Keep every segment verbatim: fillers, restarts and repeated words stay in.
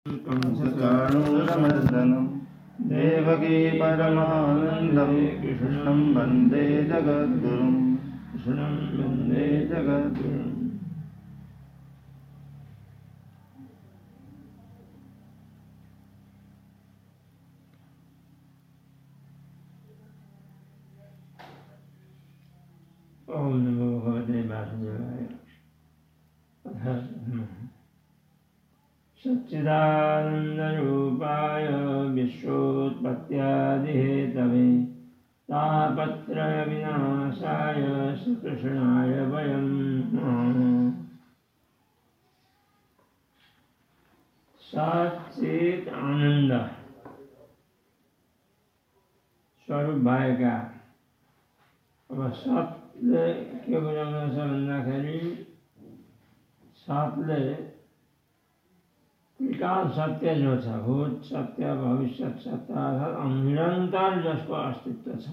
कंसचाणूरमर्दनं देवकी परमानन्दं कृष्णं वन्दे जगद्गुरुं कृष्णं वन्दे जगद्गुरुम्। ओम नमो भगवते वासुदेवाय। सच्चिदानन्दरूपाय विश्वोत्पत्त्यादिहेतवे तापत्रयविनाशाय श्रीकृष्णाय वयं नमः। सच्चिद आनंद स्वरूप भएका। अब सतले के बुझाउन छ भन्दाखेरि सतले त्रिकाल सत्य जो छ, भूत सत्य, भविष्य सत्य अर्थात् निरन्तर जसको अस्तित्व छ।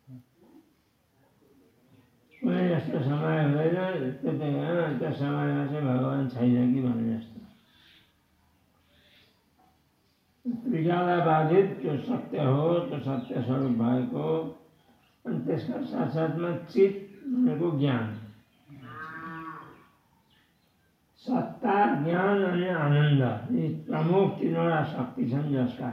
कुनै यस्तो समय हुँदैन त्यो समयमा चाहिँ भगवान छैन कि भने जस्तो। त्रिकालबाधित जो सत्य हो त्यो सत्य स्वरूप भएको, अनि त्यसका साथसाथमा चित भनेको ज्ञान, सत्ता, ज्ञान अनि आनन्द, यी प्रमुख तीनवटा शक्ति छन् जसका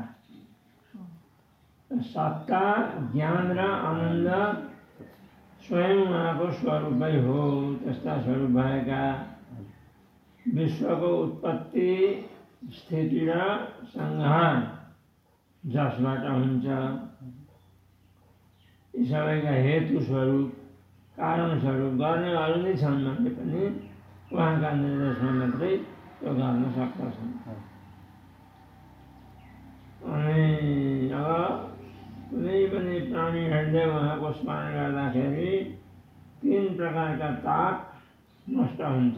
सत्ता, ज्ञान र आनन्द स्वयं उहाँको स्वरूपै हो। त्यस्ता स्वरूप भएका विश्वको उत्पत्ति, स्थिति र संहार जसबाट हुन्छ, यी सबैका हेतु स्वरूप, कारण स्वरूप गर्नेहरू नै छन् भने पनि उहाँका निर्देशमा मात्रै त्यो गर्न सक्दछन्। अनि अब कुनै पनि प्राणी हृदय उहाँको स्मरण गर्दाखेरि तीन प्रकारका ताप नष्ट हुन्छ।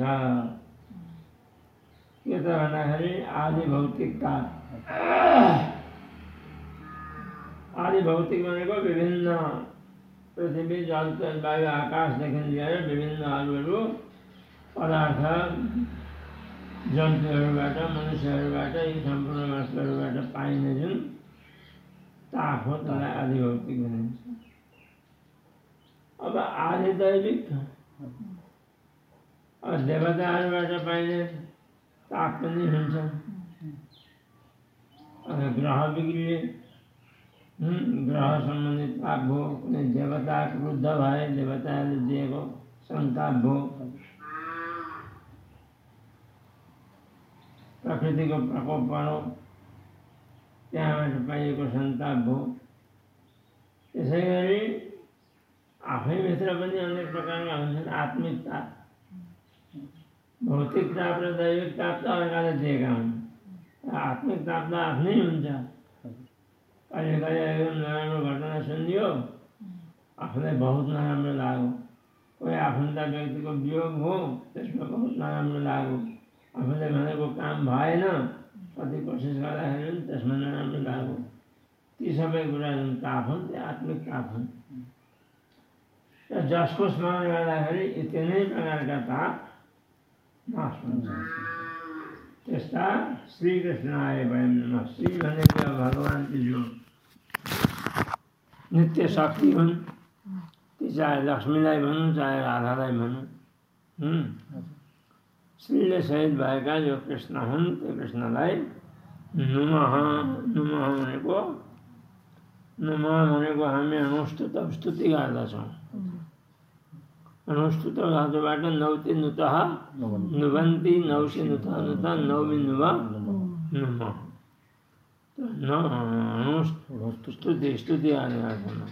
के त भन्दाखेरि आदि भौतिक ताप। आदि भौतिक भनेको विभिन्न पृथ्वी, जल, तेल, वायु, आकाशदेखि लिएर विभिन्न अरूहरू पदार्थ, जन्तुहरूबाट, मनुष्यहरूबाट, यी सम्पूर्ण वस्तुहरूबाट पाइने जुन ताप हो त्यसलाई आदि भौतिक भनिन्छ। अब आदि दैविक, अब देवताहरूबाट पाइने ताप पनि हुन्छ। अब ग्रह बिग्रिए ग्रह सम्बन्धित ताप भो, कुनै देवता क्रुद्ध भए देवताहरूले दिएको सन्ताप भो, प्रकृतिको प्रकोप परो त्यहाँबाट पाइएको सन्ताप भो। त्यसै गरी आफैभित्र पनि अनेक प्रकारका हुन्छन् आत्मिक ताप। भौतिक ताप र दैविक ताप त अर्काले दिएका हुन्, आत्मिक ताप त आफ्नै हुन्छ। कहिले कहिले एकदम नराम्रो घटना सुनियो, आफूलाई बहुत नराम्रो लाग्यो। कोही आफन्त व्यक्तिको वियोग हो, त्यसमा बहुत नराम्रो लाग्यो। आफूले भनेको काम भएन, कति कोसिस गर्दाखेरि पनि त्यसमा नराम्रो लाग्यो। ती सबै कुरा जुन ताप हुन् त्यो आत्मिक ताप हुन्। र जसको स्मरण गर्दाखेरि यी तिनै प्रकारका ताप नाश हुन्छ। त्यस्ता श्रीकृष्णाय वयं नमः। श्री भनेको भगवान की जो नित्य शक्ति हुन्, ती चाहे लक्ष्मीलाई भनौँ चाहे राधालाई भनौँ, श्रीले सहित भएका जो कृष्ण हुन् त्यो कृष्णलाई नमः। नमः भनेको नमः भनेको हामी अनुष्टुत स्तुति गर्दछौँ। अनुष्टुत धातुबाट नौति नुतः नुवन्ति, नौसि नुतः नुतः नौमि नुव नमः। स्तुति स्तुति गर्ने अर्थमा।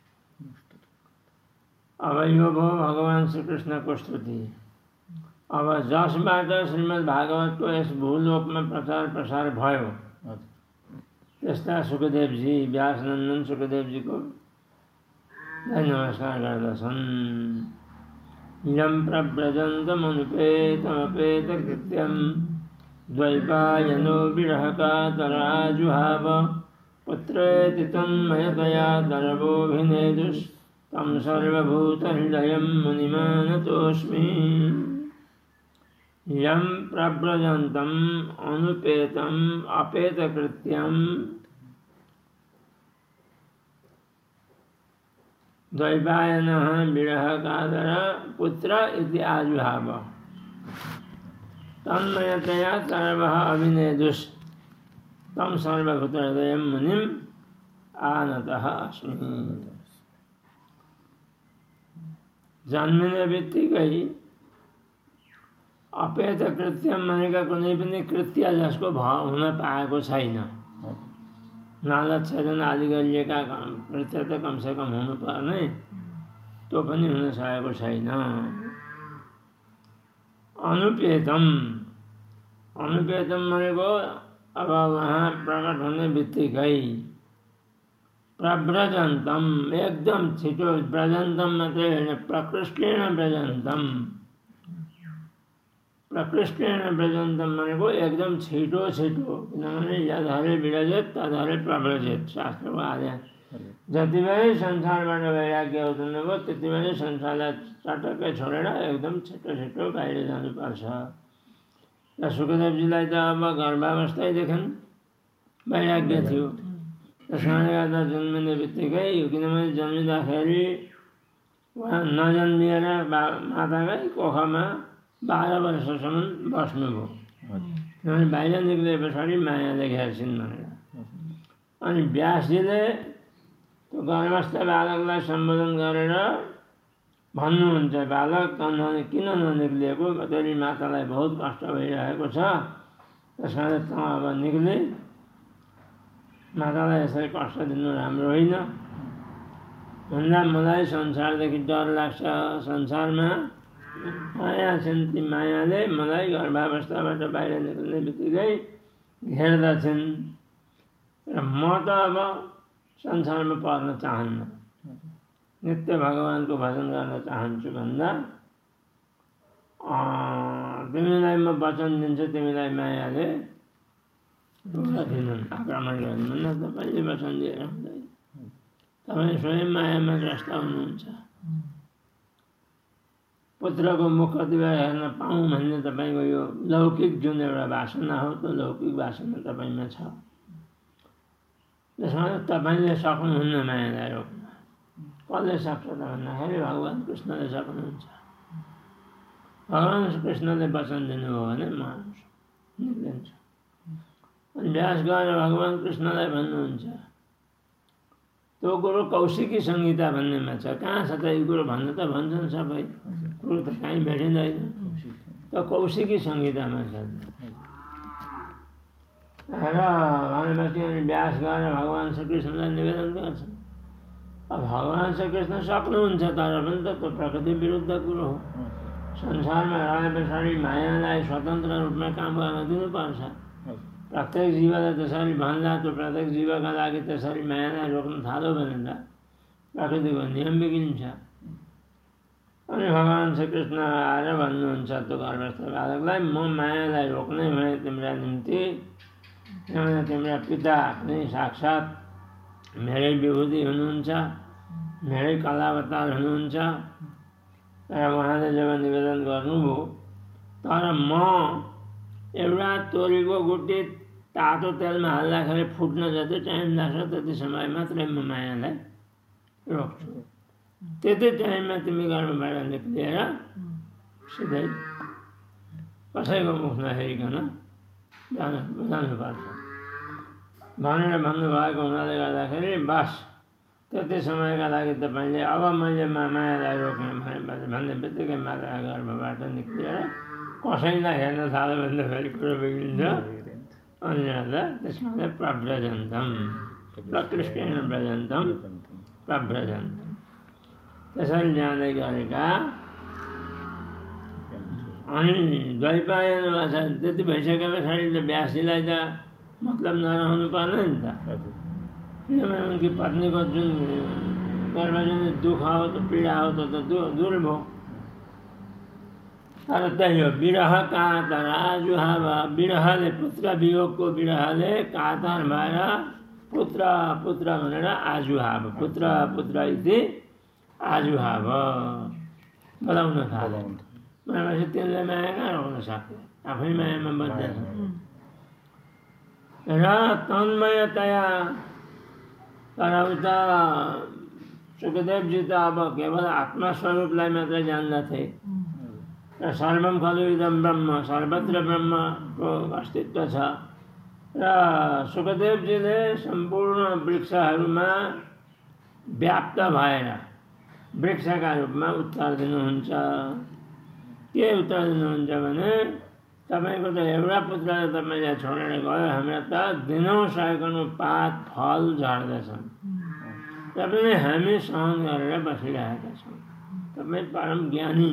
अब यो भयो भगवान श्रीकृष्णको स्तुति। अब जसबाट श्रीमद् भागवतको यस भूलोकमा प्रचार प्रसार भयो, त्यस्ता सुखदेवजी, व्यासनन्दन सुखदेवजीको नमस्कार गर्दछन्। यं प्रव्रजन्तमनुपेतमपेतकृत्यं द्वैपायनो विरहकातराजुहाव पुत्रेति तन्मयतया दर्भोऽभिनेदुस् तं सर्वभूतहृदयं मुनिमानतोऽस्मि। यम प्रव्रजन्तम् अनुपेतम् अपेतकृत्यम् द्वैपायनः विरहकातर पुत्र इति आजुहाव तन्मयतया सर्वः अभिनेदुस् तं सर्वभूतहृदयं मुनिम् आनतः अस्मि। जन्मिने बित्तिकै अपेत कृत्यम भनेको कुनै पनि कृत्य जसको भाव हुन पाएको छैन, नालच छेदन आदि गरिएका कृत्य त कमसेकम हुनु पर्ने, त्यो पनि हुन सकेको छैन। अनुपेतम अनुपेतम भनेको अब वहाँ प्रकट हुने बित्तिकै प्रव्रजन्तम एकदम छिटो, व्रजन्तम मात्रै होइन प्रकृष्टेन व्रजन्तम, प्रकृष्टेन व्रजन्तम भनेको एकदम छिटो छिटो, किनभने यदहरे विरजेत तदहरे प्रव्रजेत शास्त्रको आज्ञा। जति बेलै संसारबाट वैराग्य उठ्ने भयो त्यति बेलै संसारलाई चटक्कै छोडेर एकदम छिटो छिटो बाहिर जानुपर्छ। र सुखदेवजीलाई त अब गर्भावस्थादेखि वैराग्य थियो, त्यसकारणले गर्दा जन्मिने बित्तिकै, किनभने जन्मिँदाखेरि उहाँ नजन्मिएर माताकै कोखमा बाह्र वर्षसम्म बस्नुभयो, किनभने बाहिर निक्ले पछाडि मायाले घेर्छिन् भनेर। अनि व्यासजीले त्यो गर्भस्थ बालकलाई सम्बोधन गरेर भन्नुहुन्छ, बालक त किन ननिक्लिएको, तेरी मातालाई बहुत कष्ट भइरहेको छ, त्यसकारण त अब निक्ले, मातालाई यसरी कष्ट दिनु राम्रो होइन। भन्दा मलाई संसारदेखि डर लाग्छ, संसारमा माया छन्, ती मायाले मलाई गर्भावस्थाबाट बाहिर निक्लिने बित्तिकै घेर्दछन् र म त अब संसारमा पर्न चाहन्न, नित्य भगवानको भजन गर्न चाहन्छु भन्दा तिमीलाई म वचन दिन्छु, तिमीलाई मायाले दिनुहुन्, आक्रमण गर्नुहुन्न, तपाईँले वचन दिएर हुँदैन, तपाईँ स्वयं मायामा ग्रस्त हुनुहुन्छ। पुत्रको मुख कति बेला हेर्न पाऊँ भन्ने तपाईँको यो लौकिक जुन एउटा वासना हो, त्यो लौकिक वासना तपाईँमा छ, त्यसमा तपाईँले सक्नुहुन्न मायालाई रोक्न। कसले सक्छ त भन्दाखेरि भगवान् कृष्णले सक्नुहुन्छ। भगवान् कृष्णले वचन दिनुभयो भने म निक्लिन्छ। अनि व्यास गएर भगवान् कृष्णलाई भन्नुहुन्छ, त्यो कुरो कौशिकी संहिता भन्नेमा छ, कहाँ छ त यो कुरो भन्नु त भन्छन् सबै, कुरो त कहीँ भेटिँदैन, त्यो कौशिकी संहितामा छ। र भनेपछि अनि व्यास गएर भगवान् श्रीकृष्णलाई निवेदन गर्छन्। अब भगवान् श्रीकृष्ण सक्नुहुन्छ, तर पनि त त्यो प्रकृति विरुद्ध कुरो हो। संसारमा रहे पछाडि मायालाई स्वतन्त्र रूपमा काम गर्न दिनुपर्छ। प्रत्येक जीवलाई त्यसरी भन्दा त्यो प्रत्येक जीवका लागि त्यसरी मायालाई रोक्न थाल्यो भने त प्रकृतिको नियम बिग्रिन्छ। अनि भगवान् श्रीकृष्ण आएर भन्नुहुन्छ त्यो गर्भस्थ बालकलाई, म मायालाई रोक्ने भए तिम्रा निम्ति, किनभने तिम्रा पिता पनि साक्षात् मेरै विभूति हुनुहुन्छ, मेरै कलावतार हुनुहुन्छ। तर उहाँले जब निवेदन गर्नुभयो, तर म एउटा तोरीको गुटी तातो तेलमा हाल्दाखेरि फुट्न जति टाइम लाग्छ त्यति समय मात्रै म मायालाई रोक्छु, त्यति टाइममा तिमी गर्भबाट निक्लिएर सिधै कसैको मुख नहेरिकन जानु जानुपर्छ भनेर भन्नुभएको हुनाले गर्दाखेरि बस त्यति समयका लागि तपाईँले अब मैले मायालाई रोक्ने भन्ने बित्तिकै माता गर्भबाट निक्लिएर कसैलाई हेर्न थाल्यो भने त फेरि कुरो बिग्रिन्छ। अनि हेर्दा त्यसमा प्रव्रजन्तम, प्रकृष्टेन व्रजन्तम प्रव्रजन्तम, त्यसरी जाँदै गरेका। अनि द्वैपायन भाषा त्यति भइसके पछाडि त व्यासजीलाई त मतलब नरहनु पर्ने नि त, किनभने उनकी पत्नीको जुन गर्भजनित दुःख हो, त्यो पीडा हो, त्यो त दूर भयो। तर त्यही हो, विरह कातर आजुहाव, विरहले पुत्र वियोगको विरहले कातर भएर पुत्र पुत्र भनेर आजुहाव, पुत्र पुत्र इति आजुहाव बोलाउन थाल्यो। भनेपछि तिनले माया कहाँ रोक्न सक्यो, आफै मायामा बद्दैछ। र तन्मयतया तर उता सुखदेवजी त अब केवल आत्मस्वरूपलाई मात्रै जान्दथे र सर्वम खलु इदं ब्रह्म, सर्वत्र ब्रह्मको अस्तित्व छ। र सुखदेवजीले सम्पूर्ण वृक्षहरूमा व्याप्त भएर वृक्षका रूपमा उत्तर दिनुहुन्छ। के उत्तर दिनुहुन्छ भने तपाईँको त एउटा पुत्रले तपाईँले छोडेर गयो, हाम्रा त दिनौँ सयकौँ पात फल झर्दछन्, र पनि हामी सहन गरेर बसिरहेका छौँ। तपाईँ परम ज्ञानी,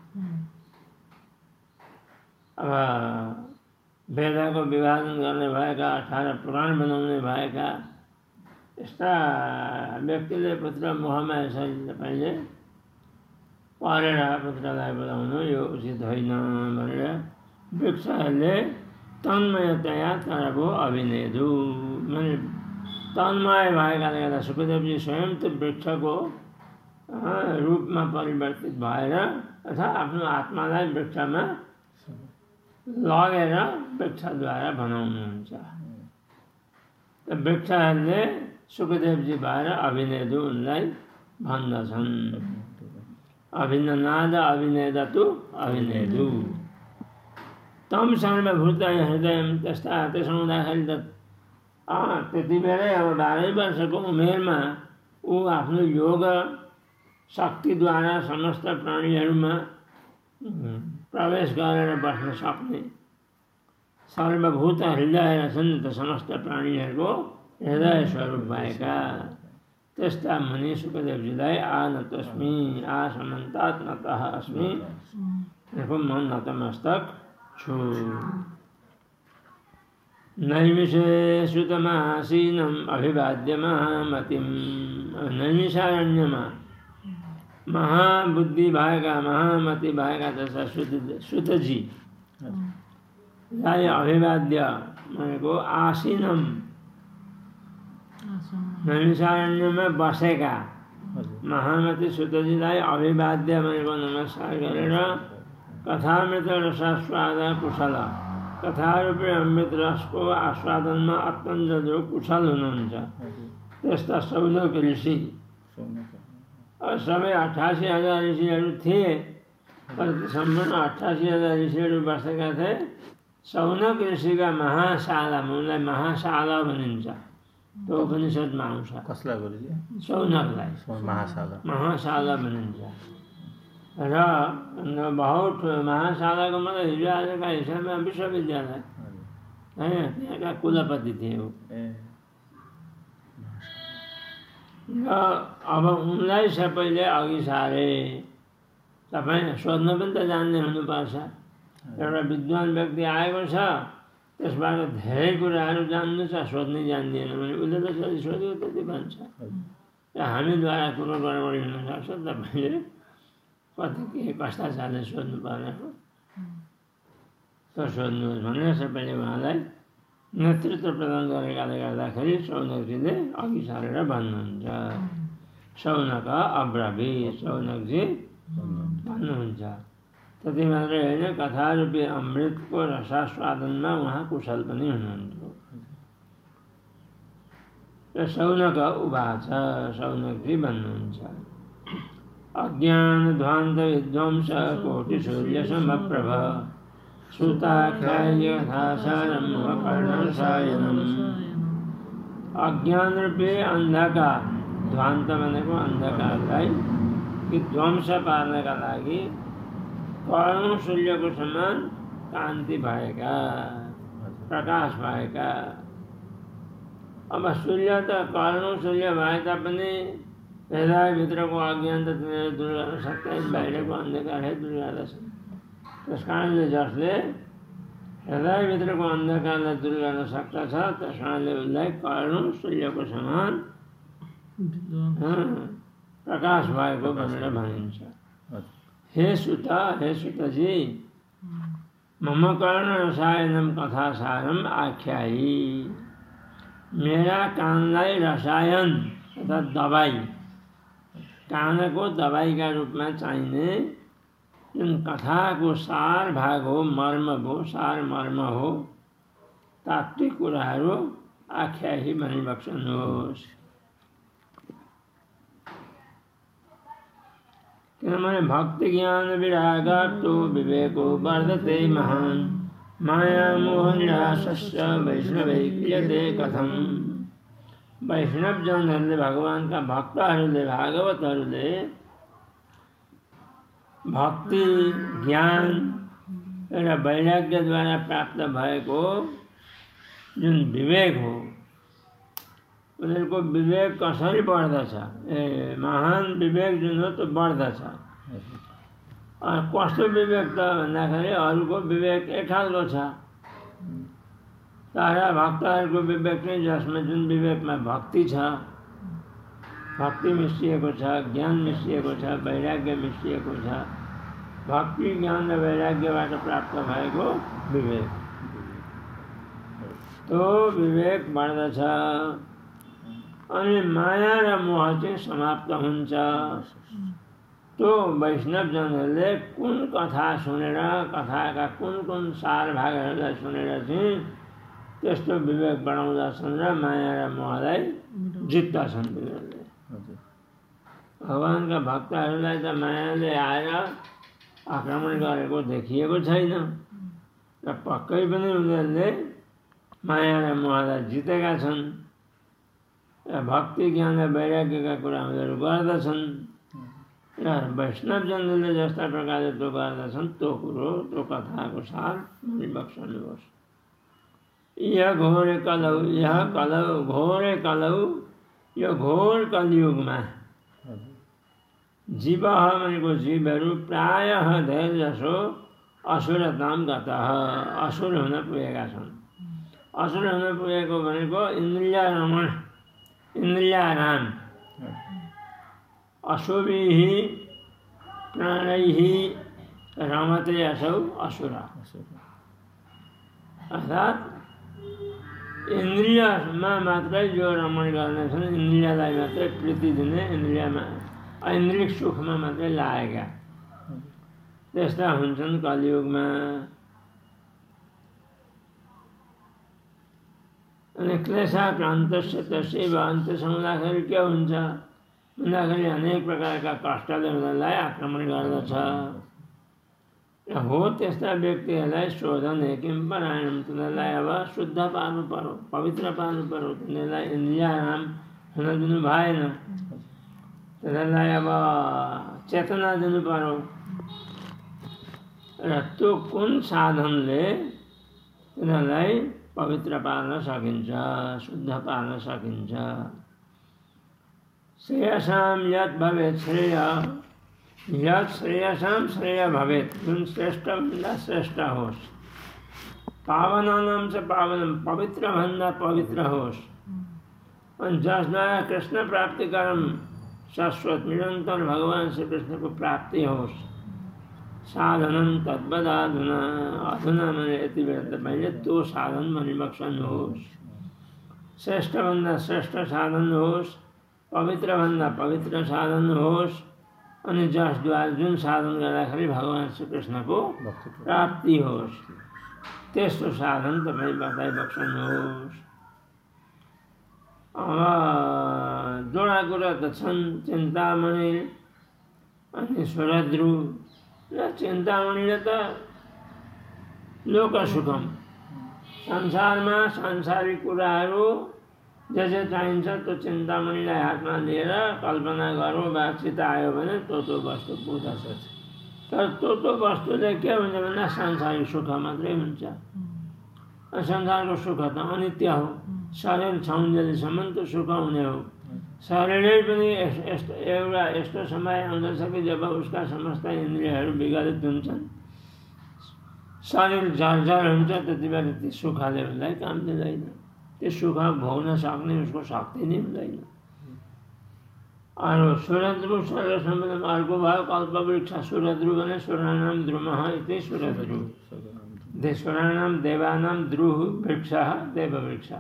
अब वेदको विभाजन गर्ने भएका, अठार पुराण बनाउने भएका यस्ता व्यक्तिले पुत्र मोहमा यसरी तपाईँले परेर पुत्रलाई बोलाउनु यो उचित होइन भनेर वृक्षहरूले तन्मयतया तरबो अभिनेदु, माने तन्मय भएकाले गर्दा सुखदेवजी स्वयं त वृक्षको रूपमा परिवर्तित भएर अथवा आफ्नो आत्मालाई वृक्षमा लगेर वृक्षद्वारा बनाउनुहुन्छ। वृक्षहरूले सुखदेवजी भएर अभिनेदु उनलाई भन्दछन्। अभिननाद अभिनेदतु अभिनेदु तम सर्वभूत हृदय। त्यस्ता त्यसो हुँदाखेरि त त्यति बेलै अब बाह्रै वर्षको उमेरमा ऊ आफ्नो योग शक्तिद्वारा समस्त प्राणीहरूमा प्रवेश गरेर बस्न सक्ने सर्वभूत हृदय छन् त समस्त प्राणीहरूको हृदय स्वरूप भएका त्यस्ता मुनि सुखदेवजीलाई आ नतस्मि आ समन्तात नतः अस्मि, म नतमस्तक छु। नैमिषे सुतमासीनम् अभिवाद्य महामतिम। नैमिषारण्यमा महाबुद्धि भएका महामति भएका जस्ता सुतजी लाई अभिवाद्य भनेको आसीनम, नैमिषारण्यमा बसेका महामति सुतजीलाई अभिवाद्य भनेको नमस्कार गरेर कथामृत रसास्वाद कुशल, कथारूपी अमृत रसको आस्वादनमा अत्यन्त जो कुशल हुनुहुन्छ त्यस्ता सौनक ऋषि। सबै अठासी हजार ऋषिहरू थिए, तर सम्पूर्ण अठासी हजार ऋषिहरू बसेका थिए। सौनक ऋषिका महाशाला, उनलाई महाशाला भनिन्छ, त्यो उपनिषदमा आउँछ। कसलाई गुरुजी? सौनकलाई महाशाला महाशाला भनिन्छ। र बहुत महाशालाको मतलब हिजो आजका हिसाबमा विश्वविद्यालय होइन, त्यहाँका कुलपति थिए ऊ। र अब उनलाई सबैले अघि सारे। तपाईँ सोध्न पनि त जान्ने हुनुपर्छ। एउटा विद्वान व्यक्ति आएको छ, त्यसबाट धेरै कुराहरू जान्नु छ, सोध्नै जान्दिएन भने उसले त जति सोध्यो त्यति भन्छ। र हामीद्वारा कुरो गडबडी हुनसक्छ, तपाईँले कति के कस्ता छले सोध्नु पर्ने हो त्यो सोध्नुहोस् भनेर सबैले उहाँलाई नेतृत्व प्रदान गरेकाले गर्दाखेरि सौनकजीले अघि सारेर भन्नुहुन्छ। सौनक अब्रवी, सौनकजी भन्नुहुन्छ। त्यति मात्रै होइन, कथारूपी अमृतको रसास्वादनमा उहाँ कुशल पनि हुनुहुन्थ्यो। र सौनक उवाच, सौनकजी भन्नुहुन्छ अज्ञान ध्वान्त विध्वंस कोटि सूर्य समप्रभ श्रुताख्याय यथासारं कर्णसायनम्। अज्ञान रूपी अन्धकार, ध्वान्त भनेको अन्धकारलाई ध्वंस पार्नका लागि कर्ण सूर्यको समान कान्ति भएका, प्रकाश भएका। अब सूर्य त कर्ण सूर्य भए तापनि हृदयभित्रको अज्ञान त तिनीहरू दूर गर्न सक्दैन, बाहिरको अन्धकारलाई दूर गर्दछन्। त्यस कारणले जसले हृदयभित्रको अन्धकारलाई दूर गर्न सक्दछ, त्यस कारणले उसलाई कर्ण सूर्यको समान प्रकाश भएको भनेर भनिन्छ। हे सुत, हे सुतजी, मम कर्ण रसायनम कथासारम आख्यायी। मेरा कानलाई रसायन अर्थात् दबाई, कानको दबाईका रूपमा चाहिने जुन कथाको सार भाग हो, मर्म हो, सार मर्म हो, तात्विक कुराहरू आख्याही भनिबक्सनुहोस्। किनभने भक्ति ज्ञान विरागात्तो विवेको वर्धते महान् माया मोह निराशस्य वैष्णवै क्रियते कथम। वैष्णव जनहरूले, भगवानका भक्तहरूले, भागवतहरूले भक्ति ज्ञान र वैराग्यद्वारा प्राप्त भएको जुन विवेक हो, उनीहरूको विवेक कसरी बढ्दछ? ए महान विवेक जुन हो त्यो बढ्दछ। कस्तो विवेक त भन्दाखेरि अरूको विवेक एक खालको छ। तारा भक्तहरूको विवेक चाहिँ जसमा जुन विवेकमा भक्ति छ, भक्ति मिसिएको छ, ज्ञान मिसिएको छ, वैराग्य मिसिएको छ, भक्ति ज्ञान र वैराग्यबाट प्राप्त भएको विवेक, त्यो विवेक बढ्दछ। अनि माया र मोह चाहिँ समाप्त हुन्छ। त्यो वैष्णवजनहरूले कुन कथा सुनेर, कथाका कुन कुन सार भागहरूलाई सुनेर चाहिँ त्यस्तो विवेक बढाउँदछन् र माया र मोहलाई जित्दछन्। तिनीहरूले भगवानका भक्तहरूलाई त मायाले आएर आक्रमण गरेको देखिएको छैन र पक्कै पनि उनीहरूले माया र मोहलाई जितेका छन् र भक्ति ज्ञान र वैराग्यका कुरा उनीहरू गर्दछन् र वैष्णवजनले जस्ता प्रकारले त्यो गर्दछन् त्यो कुरो, त्यो कथाको सार भनिबक्सनुहोस्। यह घोर कलौ, यह कलौ घोर कलौ, यो घोर कलियुगमा जीव भनेको जीवहरू प्रायः धेरै जसो असुरताम गतः, असुर हुन पुगेका छन्। असुर हुन पुगेको भनेको इन्द्रियारमण, इन्द्रियाराम, अशुभिः प्राणैः रमते असौ असुर। अर्थात् इन्द्रियमा मात्रै जो रमण गर्नेछन्, इन्द्रियलाई मात्रै प्रीति दिने, इन्द्रियमा ऐन्द्रिक सुखमा मात्रै लागेका, त्यस्ता हुन्छन् कलियुगमा। अनि क्लेशाक्रान्तस्य तस्यैव अन्त्यसम्म हुँदाखेरि के हुन्छ भन्दाखेरि अनेक प्रकारका कष्टले उनीहरूलाई आक्रमण गर्दछ। हो त्यस्ता व्यक्तिहरूलाई शोधन किम परायणम, तिनीहरूलाई अब शुद्ध पार्नु पर्यो, पवित्र पार्नु पर्यो। तिनीहरूलाई इन्द्रियाराम हुन दिनु भएन, तिनीहरूलाई अब चेतना दिनु पर्यो। र त्यो कुन साधनले तिनीहरूलाई पवित्र पार्न सकिन्छ, शुद्ध पार्न सकिन्छ? श्रेयसां यत् भवेत् श्रेय, यत् श्रेयसां श्रेय भवेत्, जुन श्रेष्ठभन्दा श्रेष्ठ होस्। पावनानां च पावनम, पवित्रभन्दा पवित्र होस्। अनि जसद्वारा कृष्ण प्राप्तिकरम शाश्वत निरन्तर भगवान श्री कृष्णको प्राप्ति होस्। साधनं तद्वदाधुना, अधुना मैले यति बेला तपाईँले त्यो साधन भनिबक्सनुहोस्। श्रेष्ठभन्दा श्रेष्ठ साधन होस्, पवित्रभन्दा पवित्र साधन होस्। अनि जसद्वारा जुन साधन गर्दाखेरि भगवान श्री कृष्णको प्राप्ति होस्, त्यस्तो साधन तपाईँ बताइबक्सनुहोस्। अब जोडा कुरा त छन्, चिन्तामणि अनि सुरद्रु। र चिन्तामणिले त लोकसुखम, संसारमा सांसारिक कुराहरू जे जे चाहिन्छ त्यो चिन्तामणिलाई हातमा लिएर कल्पना गरौँ वा चित्त आयो भने त्यो त्यो वस्तु पुग्दछ। तर त्यो त्यो वस्तुले के हुन्छ भन्दा सांसारिक सुख मात्रै हुन्छ। संसारको सुख त अनित्य हो, शरीर छाउन्जेलसम्म त सुख हुने हो। शरीरै पनि यस्तो एउटा यस्तो समय आउँदछ कि जब उसका समस्त इन्द्रियहरू विगलित हुन्छन्, शरीर झरझर हुन्छ, त्यति बेला ती सुखले उसलाई काम दिँदैन। त्यो सुख भोग्न सक्ने उसको शक्ति नै हुँदैन। अरू सुरद्रु सर्वसम्बन्धमा अर्को भयो कल्पवृक्ष। सुरद्रु भने सुराणाम द्रुमः इति सुरद्रु, सुराणाम देवानाम द्रुः वृक्षः देववृक्ष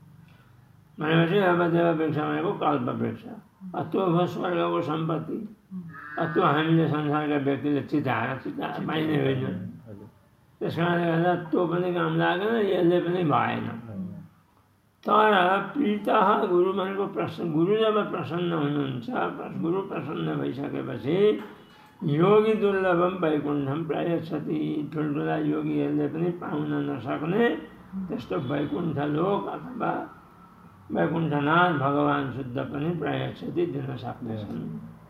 भनेपछि अब देववृक्ष भनेको कल्पवृक्ष। त्यो भयो स्वर्गको सम्पत्ति। त्यो हामीले संसारका व्यक्तिले चिताएर चिताएर पाइने होइन। त्यस कारणले गर्दा त्यो पनि काम लागेन, यसले पनि भएन। तर प्रीतः गुरु भनेको प्रसन्न, गुरु जब प्रसन्न हुनुहुन्छ, गुरु प्रसन्न भइसकेपछि योगी दुर्लभम वैकुण्ठम प्रयच्छति, ठुल्ठुला योगीहरूले पनि पाउन नसक्ने त्यस्तो वैकुण्ठ लोक अथवा वैकुण्ठनाथ भगवान् शुद्ध पनि प्रयच्छति, दिन सक्नेछन्।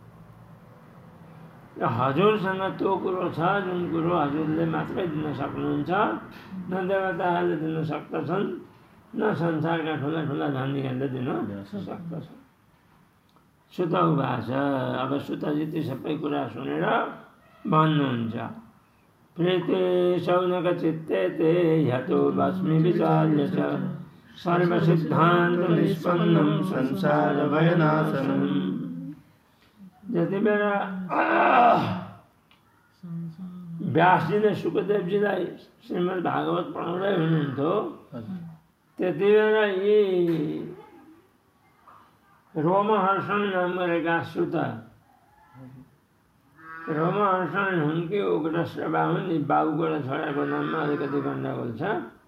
हजुरसँग त्यो कुरो छ जुन कुरो हजुरले मात्रै दिन सक्नुहुन्छ, न देवताहरूले दिन सक्दछन्, न संसारका ठुला ठुला धनीहरूले दिन सक्दछन्। सुत उवाच, अब सुतजी ती सबै कुरा सुनेर भन्नुहुन्छ, प्रेते शौनक चित्ते ते ह्यतो भस्मी विचार्य च सर्वसिद्धान्त निष्पन्नं संसार भयनाशनम्। जति बेला व्यासजीले सुखदेवजीलाई श्रीमद् भागवत पढाउँदै हुनुहुन्थ्यो, त्यति बेला यी रोमहर्षण नाम गरेका सुत, रोमहर्षण हुन् कि उग्रश्रवा हुन्, यी बाबुबाट छोराको नाममा अलिकति गण्डगोल छ।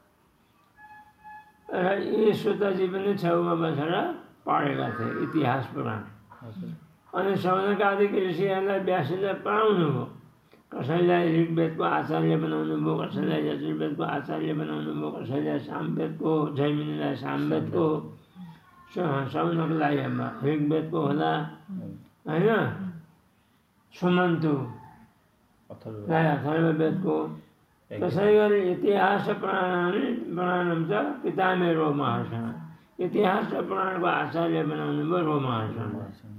र यी सुतजी पनि छेउमा बसेर पढेका थिए इतिहास पुराण। अनि शौनकादि ऋषिहरूलाई व्यासले पढाउनु भयो। कसैलाई ऋग्वेदको आचार्य बनाउनु भयो, कसैलाई यजुर्वेदको आचार्य बनाउनु भयो, कसैलाई सामवेदको, जैमिनीलाई सामवेदको, शौनकलाई ऋग्वेदको होला होइन, सुमन्तुलाई अथर्ववेदको। त्यसै गरी इतिहास पुराण पुराणम छ पितामे रोमहर्षण, इतिहास र पुराणको आचार्य बनाउनु भयो रोमहर्षण।